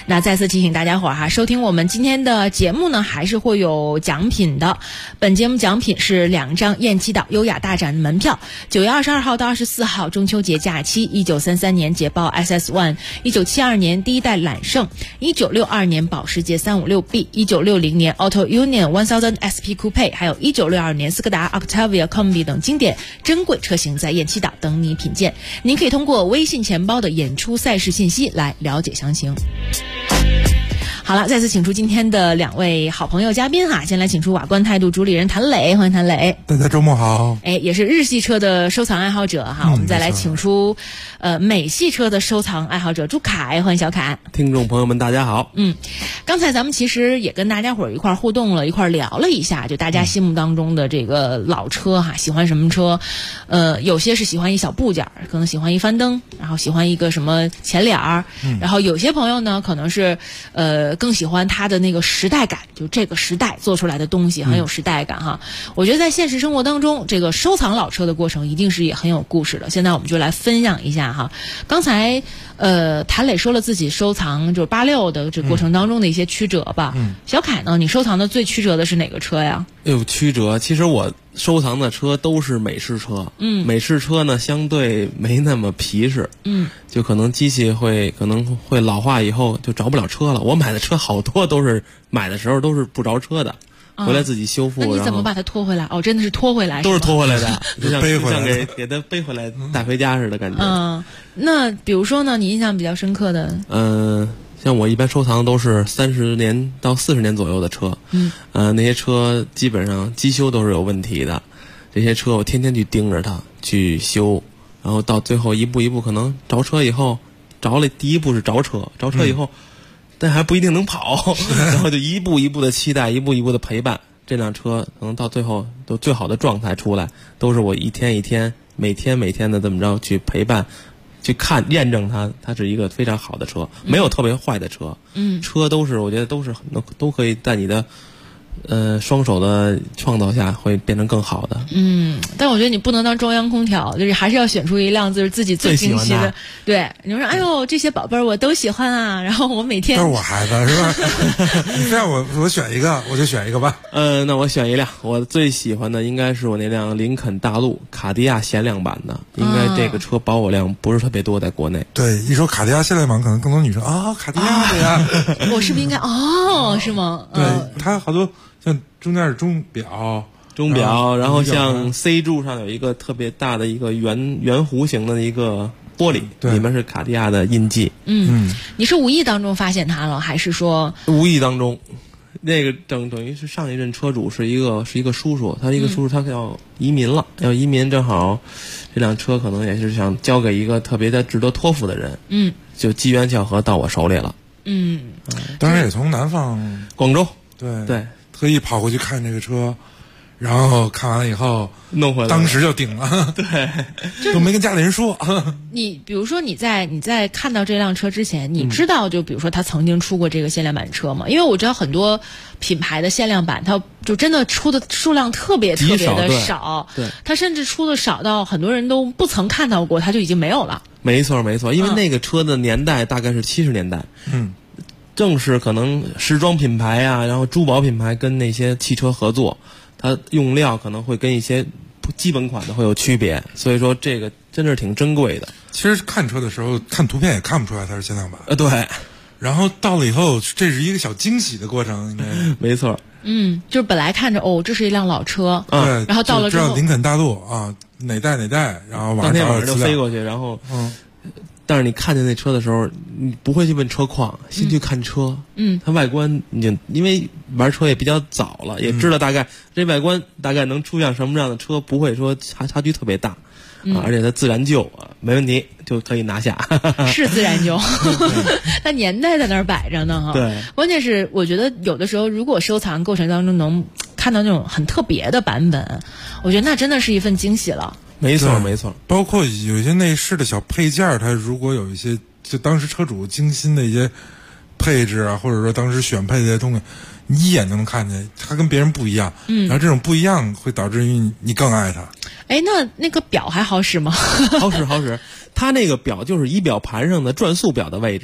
那再次提醒大家伙儿哈，收听我们今天的节目呢，还是会有奖品的。本节目奖品是2张雁栖岛优雅大展的门票。9月22号到24号中秋节假期，1933年捷豹 SS1，1972年第一代揽胜，1962年保时捷 356B，1960年 Auto Union 1000 SP Coupe， 还有1962年斯柯达 Octavia Combi 等经典珍贵车型在雁栖岛等你品鉴。您可以通过微信钱包的演出赛事信息来了解详情。好了，再次请出今天的2位好朋友嘉宾哈，先来请出瓦罐态度主理人谭磊，欢迎谭磊。 大家周末好。 也是日系车的收藏爱好者哈，我们再来请出美系车的收藏爱好者朱凯，欢迎小凯。 听众朋友们大家好。 刚才咱们其实也跟大家伙儿一块互动了，一块聊了一下，就大家心目当中的这个老车哈，喜欢什么车？有些是喜欢一小部件，可能喜欢一翻灯，然后喜欢一个什么前脸儿，然后有些朋友呢可能是更喜欢它的那个时代感，就这个时代做出来的东西很有时代感哈。我觉得在现实生活当中，这个收藏老车的过程一定是也很有故事的。现在我们就来分享一下哈。刚才谭磊说了自己收藏就是86的这过程当中的一些曲折吧。小凯呢，你收藏的最曲折的是哪个车呀？ 曲折，其实我收藏的车都是美式车。美式车呢相对没那么皮实。就可能机器可能会老化以后就着不了车了。我买的车好多都是买的时候都是不着车的，回来自己修复。 那你怎么把它拖回来？真的是拖回来， 都是拖回来的，就像背回来， 像给它背回来带回家似的感觉。 那比如说呢，你印象比较深刻的？ 像我一般收藏的都是30年到40年左右的车。那些车基本上机修都是有问题的，这些车我天天去盯着它去修，然后到最后一步一步，可能着车以后着了，第一步是着车以后，但还不一定能跑，然后就一步一步的期待，一步一步的陪伴，这辆车可能到最后都最好的状态出来，都是我一天一天每天的这么着去陪伴去看验证它是一个非常好的车，没有特别坏的车。车都是我觉得都可以在你的双手的创造下会变成更好的。 但我觉得你不能当中央空调，就是还是要选出一辆就是自己最精细的。对，你说哎呦这些宝贝儿我都喜欢啊，然后我每天都是我孩子是吧？你非让我选一个，我就选一个吧。 那我选一辆，我最喜欢的应该是我那辆林肯大陆卡地亚限量版的，应该这个车保有量不是特别多，在国内。 对，一说卡地亚限量版，可能更多女生卡地亚的呀。 我是不是应该是吗？ 对，它好多像中间是钟表， 然后像 C 柱上有一个特别大的一个圆弧形的一个玻璃，里面是卡地亚的印记。 你是无意当中发现它了，还是说无意当中？那个等于是上一任车主是一个叔叔，他要移民了，正好这辆车可能也是想交给一个特别的值得托付的人。就机缘巧合到我手里了。 当然也从南方广州， 对，特意跑过去看这个车，然后看完了以后弄回来， 当时就顶了。 对， 都没跟家里人说。 你比如说你在看到这辆车之前，你知道就比如说它曾经出过这个限量版车吗？因为我知道很多品牌的限量版，它就真的出的数量特别特别的少， 对， 它甚至出的少到很多人都不曾看到过，它就已经没有了。 没错，因为那个车的年代大概是70年代。正是可能时装品牌啊，然后珠宝品牌跟那些汽车合作，它用料可能会跟一些基本款的会有区别，所以说这个真的是挺珍贵的。 其实看车的时候看图片也看不出来它是限量版。 对。 然后到了以后，这是一个小惊喜的过程，应该没错。 就是本来看着这是一辆老车， 对， 然后到了之后知道林肯大陆哪代，然后当天晚上就飞过去，然后但是你看见那车的时候，你不会去问车况，先去看车。它外观因为玩车也比较早了，也知道大概这外观大概能出现什么样的车，不会说差距特别大。而且它自然旧没问题，就可以拿下。 是自然旧，它年代在那儿摆着呢哈。 对， 关键是我觉得有的时候，如果收藏过程当中能看到那种很特别的版本，我觉得那真的是一份惊喜了。 没错， 包括有一些内饰的小配件，它如果有一些就当时车主精心的一些配置啊，或者说当时选配的一些东西，你一眼就能看见它跟别人不一样。然后这种不一样会导致于你更爱它。 那个表还好使吗？ 好使。它那个表就是仪表盘上的转速表的位置，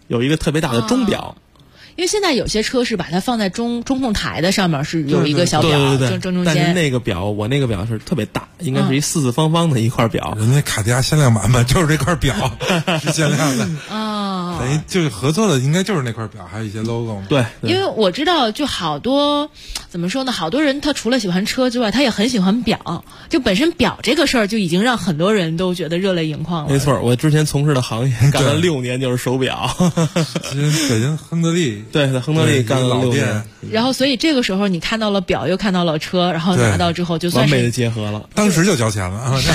有一个特别大的钟表。 因为现在有些车是把它放在中控台的上面，是有一个小表正中间。 但是那个表，我那个表是特别大，应该是一四四方方的一块表。 人家卡地亚限量版本就是这块表是限量的啊， 等于就是合作的应该就是那块表，还有一些 logo。 对， 因为我知道，就好多怎么说呢？好多人他除了喜欢车之外，他也很喜欢表。就本身表这个事儿就已经让很多人都觉得热泪盈眶了。 没错，我之前从事的行业干了6年，就是手表。 北京亨德利。 对，在亨德利干了6年， 然后所以这个时候你看到了表，又看到了车，然后拿到之后就算是完美的结合了， 当时就交钱了啊。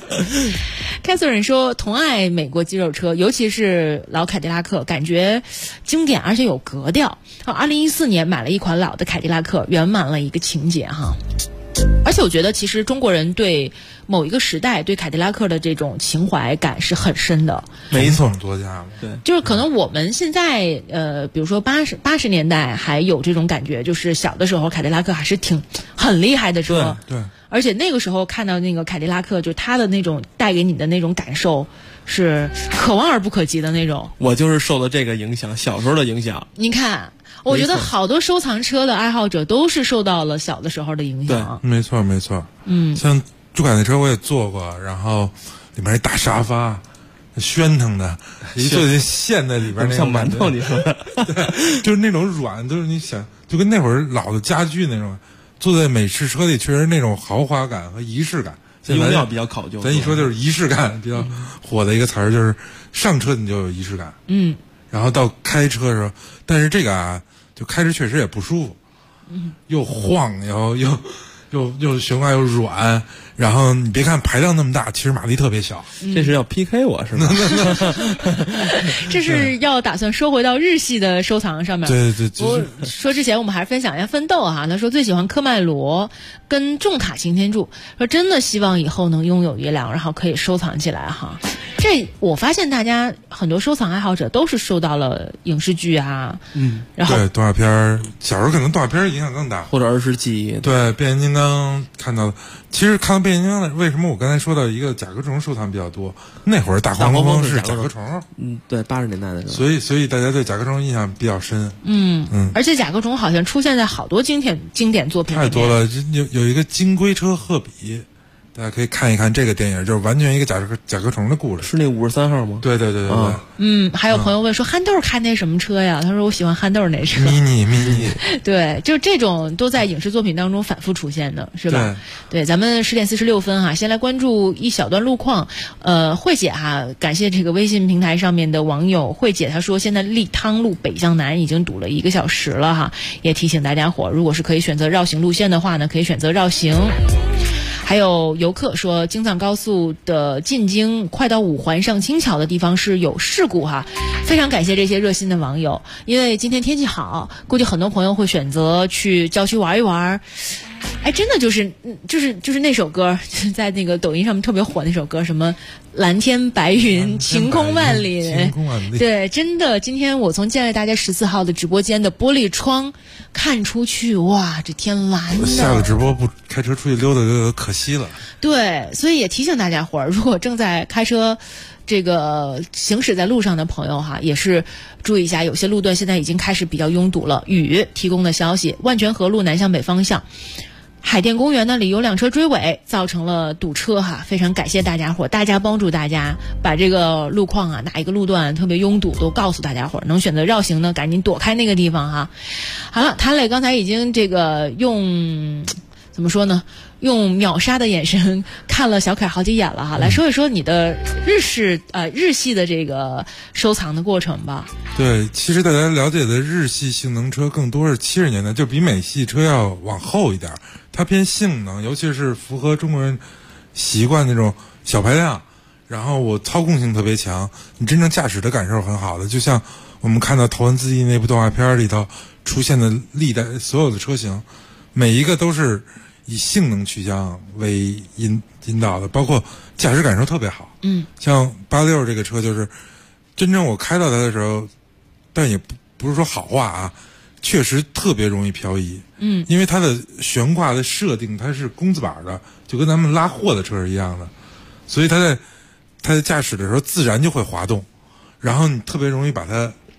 Catherine 说同爱美国肌肉车，尤其是老凯迪拉克，感觉经典而且有格调。2014年买了一款老的凯迪拉克，圆满了一个情节哈。而且我觉得其实中国人对某一个时代对凯迪拉克的这种情怀感是很深的。 没错，作家了。 对， 就是可能我们现在比如说80年代还有这种感觉，就是小的时候凯迪拉克还是很厉害的车。 对。 而且那个时候看到那个凯迪拉克，就它的那种带给你的那种感受是可望而不可及的那种。 我就是受了这个影响，小时候的影响。 您看，我觉得好多收藏车的爱好者都是受到了小的时候的影响。 对，没错没错。像朱凯那车我也坐过，然后里面一大沙发，喧腾的，一坐进陷在里边， 像馒头，你说的， 对，就是那种软，就是你想，就跟那会儿老的家具那种，坐在美式车里，确实那种豪华感和仪式感。 用料比较考究， 咱一说就是仪式感比较火的一个词儿，就是上车你就有仪式感。然后到开车的时候，但是这个啊，就开着确实也不舒服。又晃，然后又悬挂又软，然后你别看排量那么大，其实马力特别小。 这是要 PK 我是吗？ 这是要打算收回到日系的收藏上面。 对。 我说之前我们还是分享一下奋斗哈，他说最喜欢科迈罗跟重卡擎天柱，说真的希望以后能拥有一辆，然后可以收藏起来哈。这我发现大家很多收藏爱好者都是受到了影视剧啊，然后对动画片，小时候可能动画片影响更大， 或者儿时记忆。 对变形金刚看到，其实看到变形金刚的，为什么我刚才说到一个甲壳虫收藏比较多？那会儿大黄蜂是甲壳虫， 对，80年代的时候， 所以大家对甲壳虫印象比较深。 而且甲壳虫好像出现在好多经典作品里面， 太多了。有一个金龟车鹤比。大家可以看一看这个电影，就是完全一个甲壳虫的故事。 是那53号吗？ 对。 还有朋友问说憨豆开那什么车呀？他说我喜欢憨豆那车。 mini。 对，就这种都在影视作品当中反复出现的，是吧？对，咱们10点46分哈，先来关注一小段路况。慧姐哈，感谢这个微信平台上面的网友慧姐，她说现在利汤路北向南已经堵了1个小时了哈，也提醒大家伙，如果是可以选择绕行路线的话呢，可以选择绕行。还有游客说，京藏高速的进京快到5环上清桥的地方是有事故哈，非常感谢这些热心的网友，因为今天天气好，估计很多朋友会选择去郊区玩一玩。哎，真的就是那首歌，在那个抖音上面特别火那首歌，什么蓝天白云晴空万里。对，真的，今天我从建外大街14号的直播间的玻璃窗看出去，哇，这天蓝的。 下个直播不开车出去溜达可惜了。 对，所以也提醒大家伙儿，如果正在开车这个行驶在路上的朋友哈，也是注意一下，有些路段现在已经开始比较拥堵了。雨提供的消息，万泉河路南向北方向海淀公园那里有辆车追尾，造成了堵车哈，非常感谢大家伙，大家帮助大家把这个路况啊，哪一个路段特别拥堵都告诉大家伙，能选择绕行呢，赶紧躲开那个地方哈。好了，谭磊刚才已经这个怎么说呢？用秒杀的眼神看了小凯好几眼了哈，来说一说你的日系的这个收藏的过程吧。 对，其实大家了解的日系性能车更多是70年代，就比美系车要往后一点，它偏性能，尤其是符合中国人习惯那种小排量，然后我操控性特别强，你真正驾驶的感受很好的，就像我们看到《头文字 D》那部动画片里头出现的历代所有的车型，每一个都是以性能取向为引导的，包括驾驶感受特别好。像86这个车，就是真正我开到它的时候，但也不是说好话啊，确实特别容易漂移。因为它的悬挂的设定它是工字板的，就跟咱们拉货的车是一样的，所以它在驾驶的时候自然就会滑动，然后你特别容易把它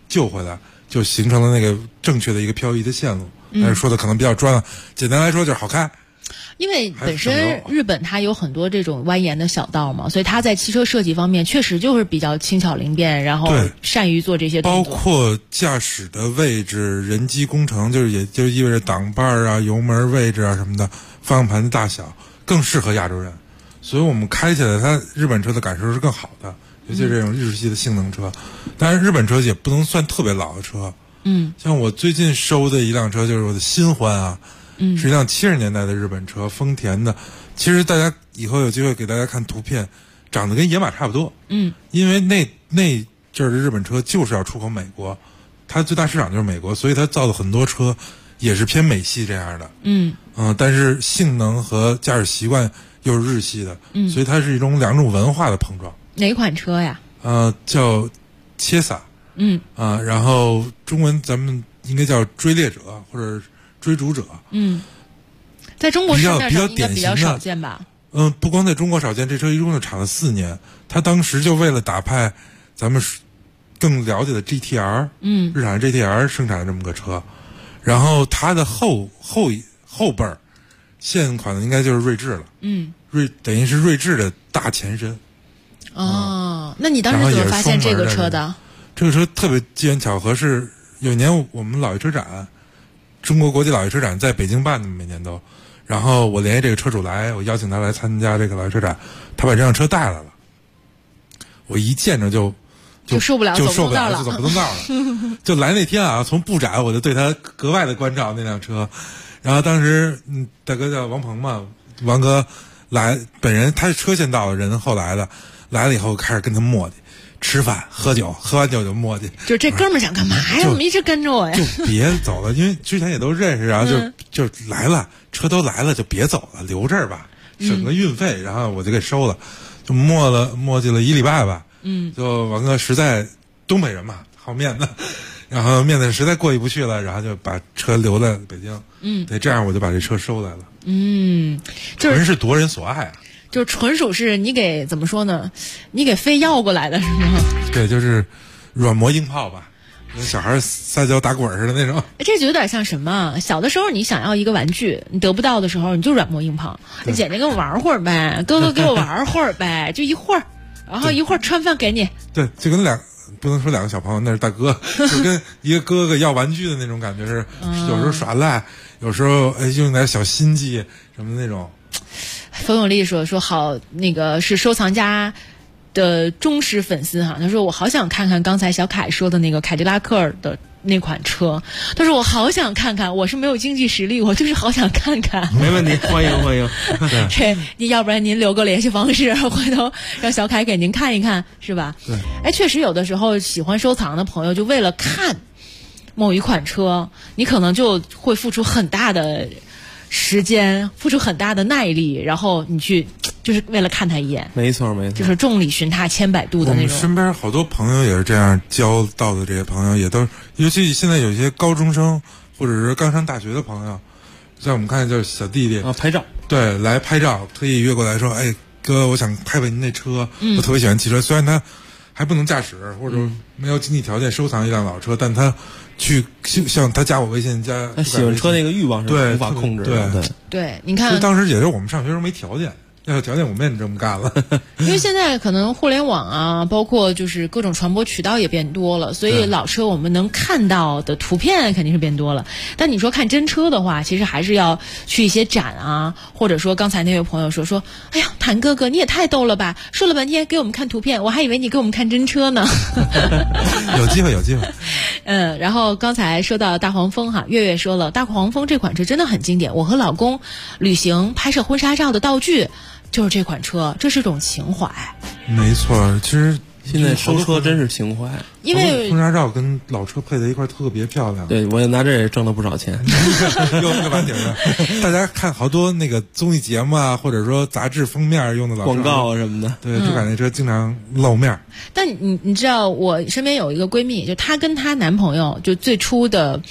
救回来，就形成了那个正确的一个漂移的线路。但是说的可能比较专了，简单来说就是好开。 因为本身日本它有很多这种蜿蜒的小道嘛，所以它在汽车设计方面确实就是比较轻巧灵便，然后善于做这些动作。 包括驾驶的位置、人机工程，就是也就意味着挡把啊、油门位置啊什么的，方向盘的大小更适合亚洲人，所以我们开起来，它日本车的感受是更好的，尤其是这种日系的性能车。当然，日本车也不能算特别老的车。像我最近收的一辆车就是我的新欢啊。是一辆70年代的日本车，丰田的。其实大家以后有机会给大家看图片，长得跟野马差不多。因为那阵儿的日本车就是要出口美国，它最大市场就是美国，所以它造的很多车也是偏美系这样的。但是性能和驾驶习惯又是日系的，所以它是一种两种文化的碰撞。 哪款车呀？ 叫切萨。然后中文咱们应该叫追猎者或者追逐者。 在中国市面上应该比较少见吧？ 不光在中国少见，这车一共就产了4年。他当时就为了打败咱们更了解的 GTR，日产 GTR 生产了这么个车。然后它的后辈儿现款的应该就是锐志了。等于是锐志的大前身。 那你当时怎么发现这个车的？ 这个车特别机缘巧合，是有一年我们老爷车展，中国国际老爷车展在北京办的，每年都。然后我联系这个车主来，我邀请他来参加这个老爷车展，他把这辆车带来了。我一见着就受不了， 就走不动道了。就来那天啊，从布展我就对他格外的关照那辆车。然后当时大哥叫王鹏嘛，王哥来本人，他是车先到的人，后来的来了以后开始跟他磨叽。吃饭喝酒，喝完酒就磨叽。 就这哥们儿想干嘛呀？怎么一直跟着我呀？ 就别走了，因为之前也都认识啊，就来了，车都来了，就别走了，留这儿吧，省个运费。然后我就给收了，就磨叽了1礼拜吧。就王哥实在东北人嘛，好面子，然后面子实在过意不去了，然后就把车留在北京。对，这样我就把这车收来了。纯是夺人所爱啊。 就纯属是你给怎么说呢？你给非要过来的是吗？ 对，就是软磨硬泡吧，跟小孩撒娇打滚似的那种。 这就有点像什么？小的时候你想要一个玩具，你得不到的时候，你就软磨硬泡。姐姐跟我玩会儿呗，哥哥给我玩会儿呗，就一会儿，然后一会儿穿饭给你。 对，就跟不能说2个小朋友，那是大哥，就跟一个哥哥要玩具的那种感觉是，有时候耍赖，有时候用点小心机什么的那种。 冯永利说好，那个是收藏家的忠实粉丝哈。他说我好想看看刚才小凯说的那个凯迪拉克的那款车。他说我好想看看，我是没有经济实力，我就是好想看看。 没问题，欢迎。 这要不然您留个联系方式，回头让小凯给您看一看，是吧？ 对。 确实有的时候喜欢收藏的朋友，就为了看某一款车，你可能就会付出很大的时间，付出很大的耐力，然后你去就是为了看他一眼。 没错， 就是众里寻他千百度的那种。 我们身边好多朋友也是这样交到的，这些朋友也都，尤其现在有些高中生或者是刚上大学的朋友，像我们看就是小弟弟拍照， 对，来拍照，特意约过来说，哥，我想拍拍您那车，我特别喜欢汽车，虽然他还不能驾驶或者没有经济条件收藏一辆老车，但他像他加我微信， 他喜欢车那个欲望是无法控制的。 对，你看， 所以当时也是我们上学时候没条件，要有条件我们也这么干了。 因为现在可能互联网啊，包括就是各种传播渠道也变多了，所以老车我们能看到的图片肯定是变多了。但你说看真车的话，其实还是要去一些展啊，或者说刚才那位朋友说，哎呀，谭哥哥你也太逗了吧，说了半天给我们看图片，我还以为你给我们看真车呢。 有机会。 然后刚才说到大黄蜂哈，月月说了，大黄蜂这款车真的很经典，我和老公旅行拍摄婚纱照的道具就是这款车，这是种情怀。 没错，其实现在收车真是情怀， 因为婚纱照跟老车配在一块特别漂亮。 对，我也拿这也挣了不少钱。 又完底了。大家看好多那个综艺节目啊，或者说杂志封面用的老车广告啊什么的， 对，就感觉车经常露面。 但你知道，我身边有一个闺蜜，就她跟她男朋友就最初的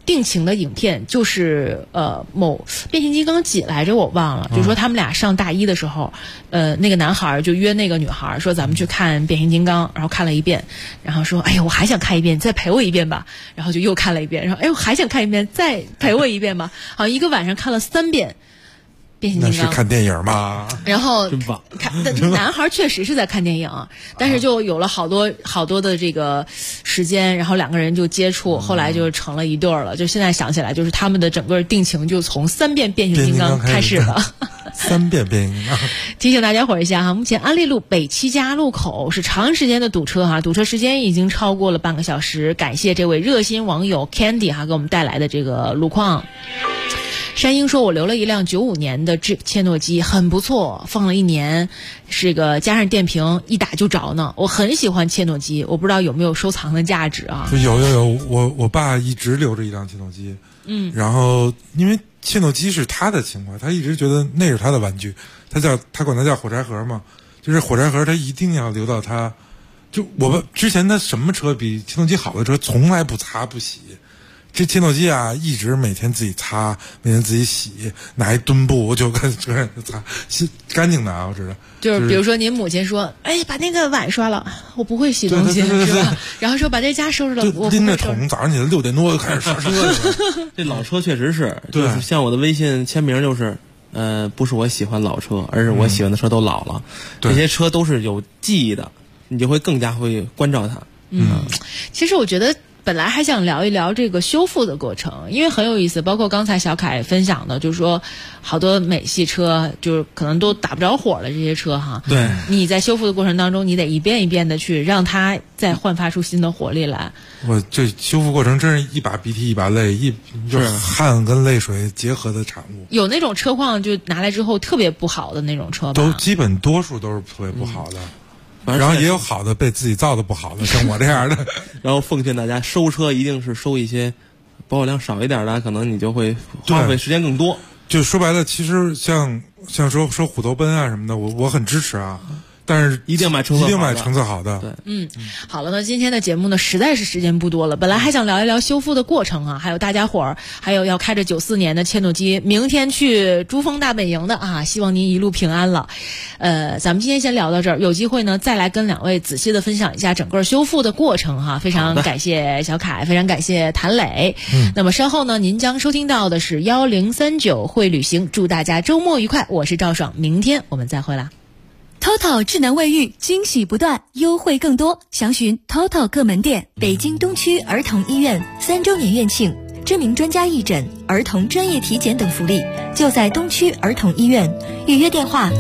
定情的影片，就是某变形金刚几来着我忘了，就说他们俩上大一的时候，那个男孩就约那个女孩说咱们去看变形金刚，然后看了一遍，然后说哎呀我还想看一遍，再陪我一遍吧，然后就又看了一遍，然后哎我还想看一遍，再陪我一遍吧，好像一个晚上看了3遍。变形金刚那是看电影吗？ 然后男孩确实是在看电影，但是就有了好多的这个时间，然后2个人就接触，后来就成了一对了。就现在想起来，就是他们的整个定情就从3遍变形金刚开始了。 3遍变形金刚。 提醒大家伙儿一下哈，目前安利路北七家路口是长时间的堵车哈，堵车时间已经超过了半个小时。感谢这位热心网友 Candy 哈给我们带来的这个路况。山鹰说我留了一辆95年的切诺基，很不错，放了1年，是个加上电瓶一打就着呢。我很喜欢切诺基，我不知道有没有收藏的价值啊。 有，我爸一直留着一辆切诺基，然后因为切诺基是他的情怀，他一直觉得那是他的玩具，他管它叫火柴盒嘛，就是火柴盒他一定要留到他。就我们之前他什么车比切诺基好的车从来不擦不洗。这切诺基啊，一直每天自己擦，每天自己洗，拿一墩布就跟车上擦，洗干净的啊，我知道。 就是比如说您母亲说，哎，把那个碗刷了，我不会洗东西，是吧？然后说把这家收拾了，我拎着桶，早上起来6点多就开始刷车去了。 这老车确实是，就是像我的微信签名就是，不是我喜欢老车，而是我喜欢的车都老了。这些车都是有记忆的，你就会更加会关照它。 其实我觉得。本来还想聊一聊这个修复的过程，因为很有意思，包括刚才小凯分享的，就是说好多美系车就是可能都打不着火了，这些车哈。 对。 你在修复的过程当中，你得一遍一遍的去让它再焕发出新的活力来。 我这修复过程真是一把鼻涕一把泪，就是汗跟泪水结合的产物。 有那种车况就拿来之后特别不好的那种车吧？ 都基本多数都是特别不好的。然后也有好的被自己造的不好的，像我这样的。 然后奉劝大家，收车一定是收一些保有量少一点的，可能你就会花费时间更多。 就说白了，其实像说虎头奔啊什么的，我很支持啊。但是一定买成色好的。 对， 好了，那今天的节目呢，实在是时间不多了。本来还想聊一聊修复的过程啊，还有大家伙儿，还有要开着94年的切诺基，明天去珠峰大本营的啊，希望您一路平安了。咱们今天先聊到这儿，有机会呢再来跟2位仔细的分享一下整个修复的过程哈。非常感谢小凯，非常感谢谭磊。那么稍后呢，您将收听到的是1039会旅行，祝大家周末愉快。我是赵爽，明天我们再会啦。 TOTO 智能卫浴惊喜不断，优惠更多，详询 TOTO 各门店。北京东区儿童医院3周年院庆，知名专家义诊、儿童专业体检等福利，就在东区儿童医院。预约电话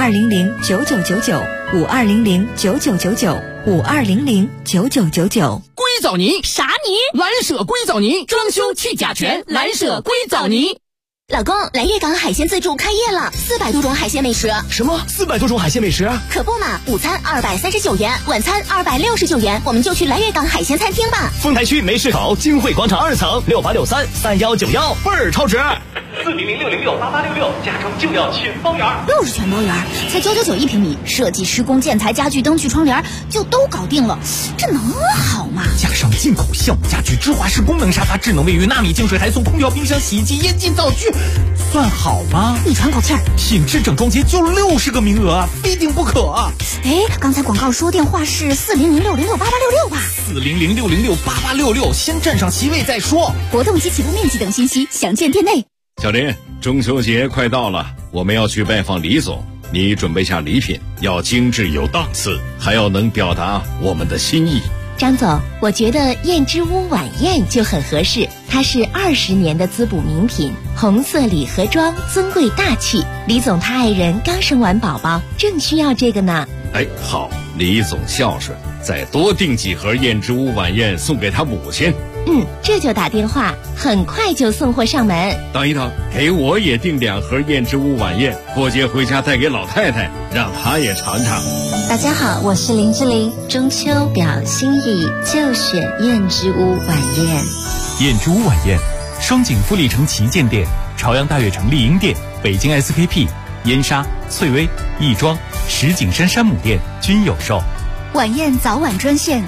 5200-9999，5200-9999，5200-9999。硅藻泥啥泥？蓝舍硅藻泥，装修去甲醛，蓝舍硅藻泥。 老公，来粤港海鲜自助开业了，400多种海鲜美食。 什么400多种海鲜美食？ 可不嘛，午餐239元，晚餐269元，我们就去来粤港海鲜餐厅吧。 丰台区梅市口金汇广场2层68633191，倍儿超值。 400-606-8866，加州就要全包圆。 又是全包圆，才999一平米，设计、施工、建材、家具、灯具、窗帘就都搞定了，这能好吗？ 加上进口酵母家具、芝华士功能沙发、智能卫浴、纳米净水，还送空调、冰箱、洗衣机、烟机、灶具，算好吗？ 你喘口气儿， 品质整装节就60个名额，非订不可。 哎，刚才广告说电话是400-606-8866吧 ？400-606-8866，先占上席位再说。 活动及起步面积等信息详见店内。 小林，中秋节快到了，我们要去拜访李总，你准备下礼品，要精致有档次，还要能表达我们的心意。 张总，我觉得燕之屋晚宴就很合适，它是20年的滋补名品，红色礼盒装，尊贵大气。李总他爱人刚生完宝宝，正需要这个呢。 哎，好，李总孝顺，再多订几盒燕之屋晚宴送给他母亲。 这就打电话，很快就送货上门。 等一等，给我也订2盒燕之屋晚宴，过节回家带给老太太，让她也尝尝。 大家好，我是林志玲，中秋表心意就选燕之屋晚宴。 燕之屋晚宴，双井富力城旗舰店、朝阳大悦城丽婴店、北京 SKP、燕莎、翠微、亦庄、石景山山姆店均有售。 晚宴早晚专线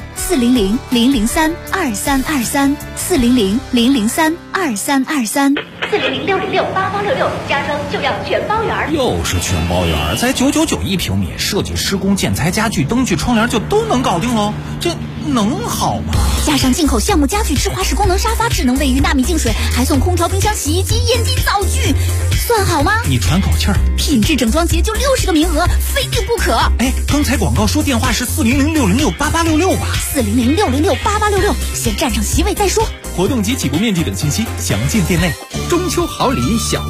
400-003-2323，400-003-2323，400-606-8866，家装就要全包圆。 又是全包圆，才999一平米，设计、施工、建材、家具、灯具、窗帘就都能搞定喽，这能好吗？ 加上进口橡木家具、智华式功能沙发、智能卫浴、纳米净水，还送空调、冰箱、洗衣机、烟机、灶具，算好吗？ 你喘口气儿， 品质整装节就60个名额，非订不可。 哎，刚才广告说电话是400-606-8866吧 400-606-8866，先占上席位再说。 活动及起步面积等信息详见店内。 中秋好礼小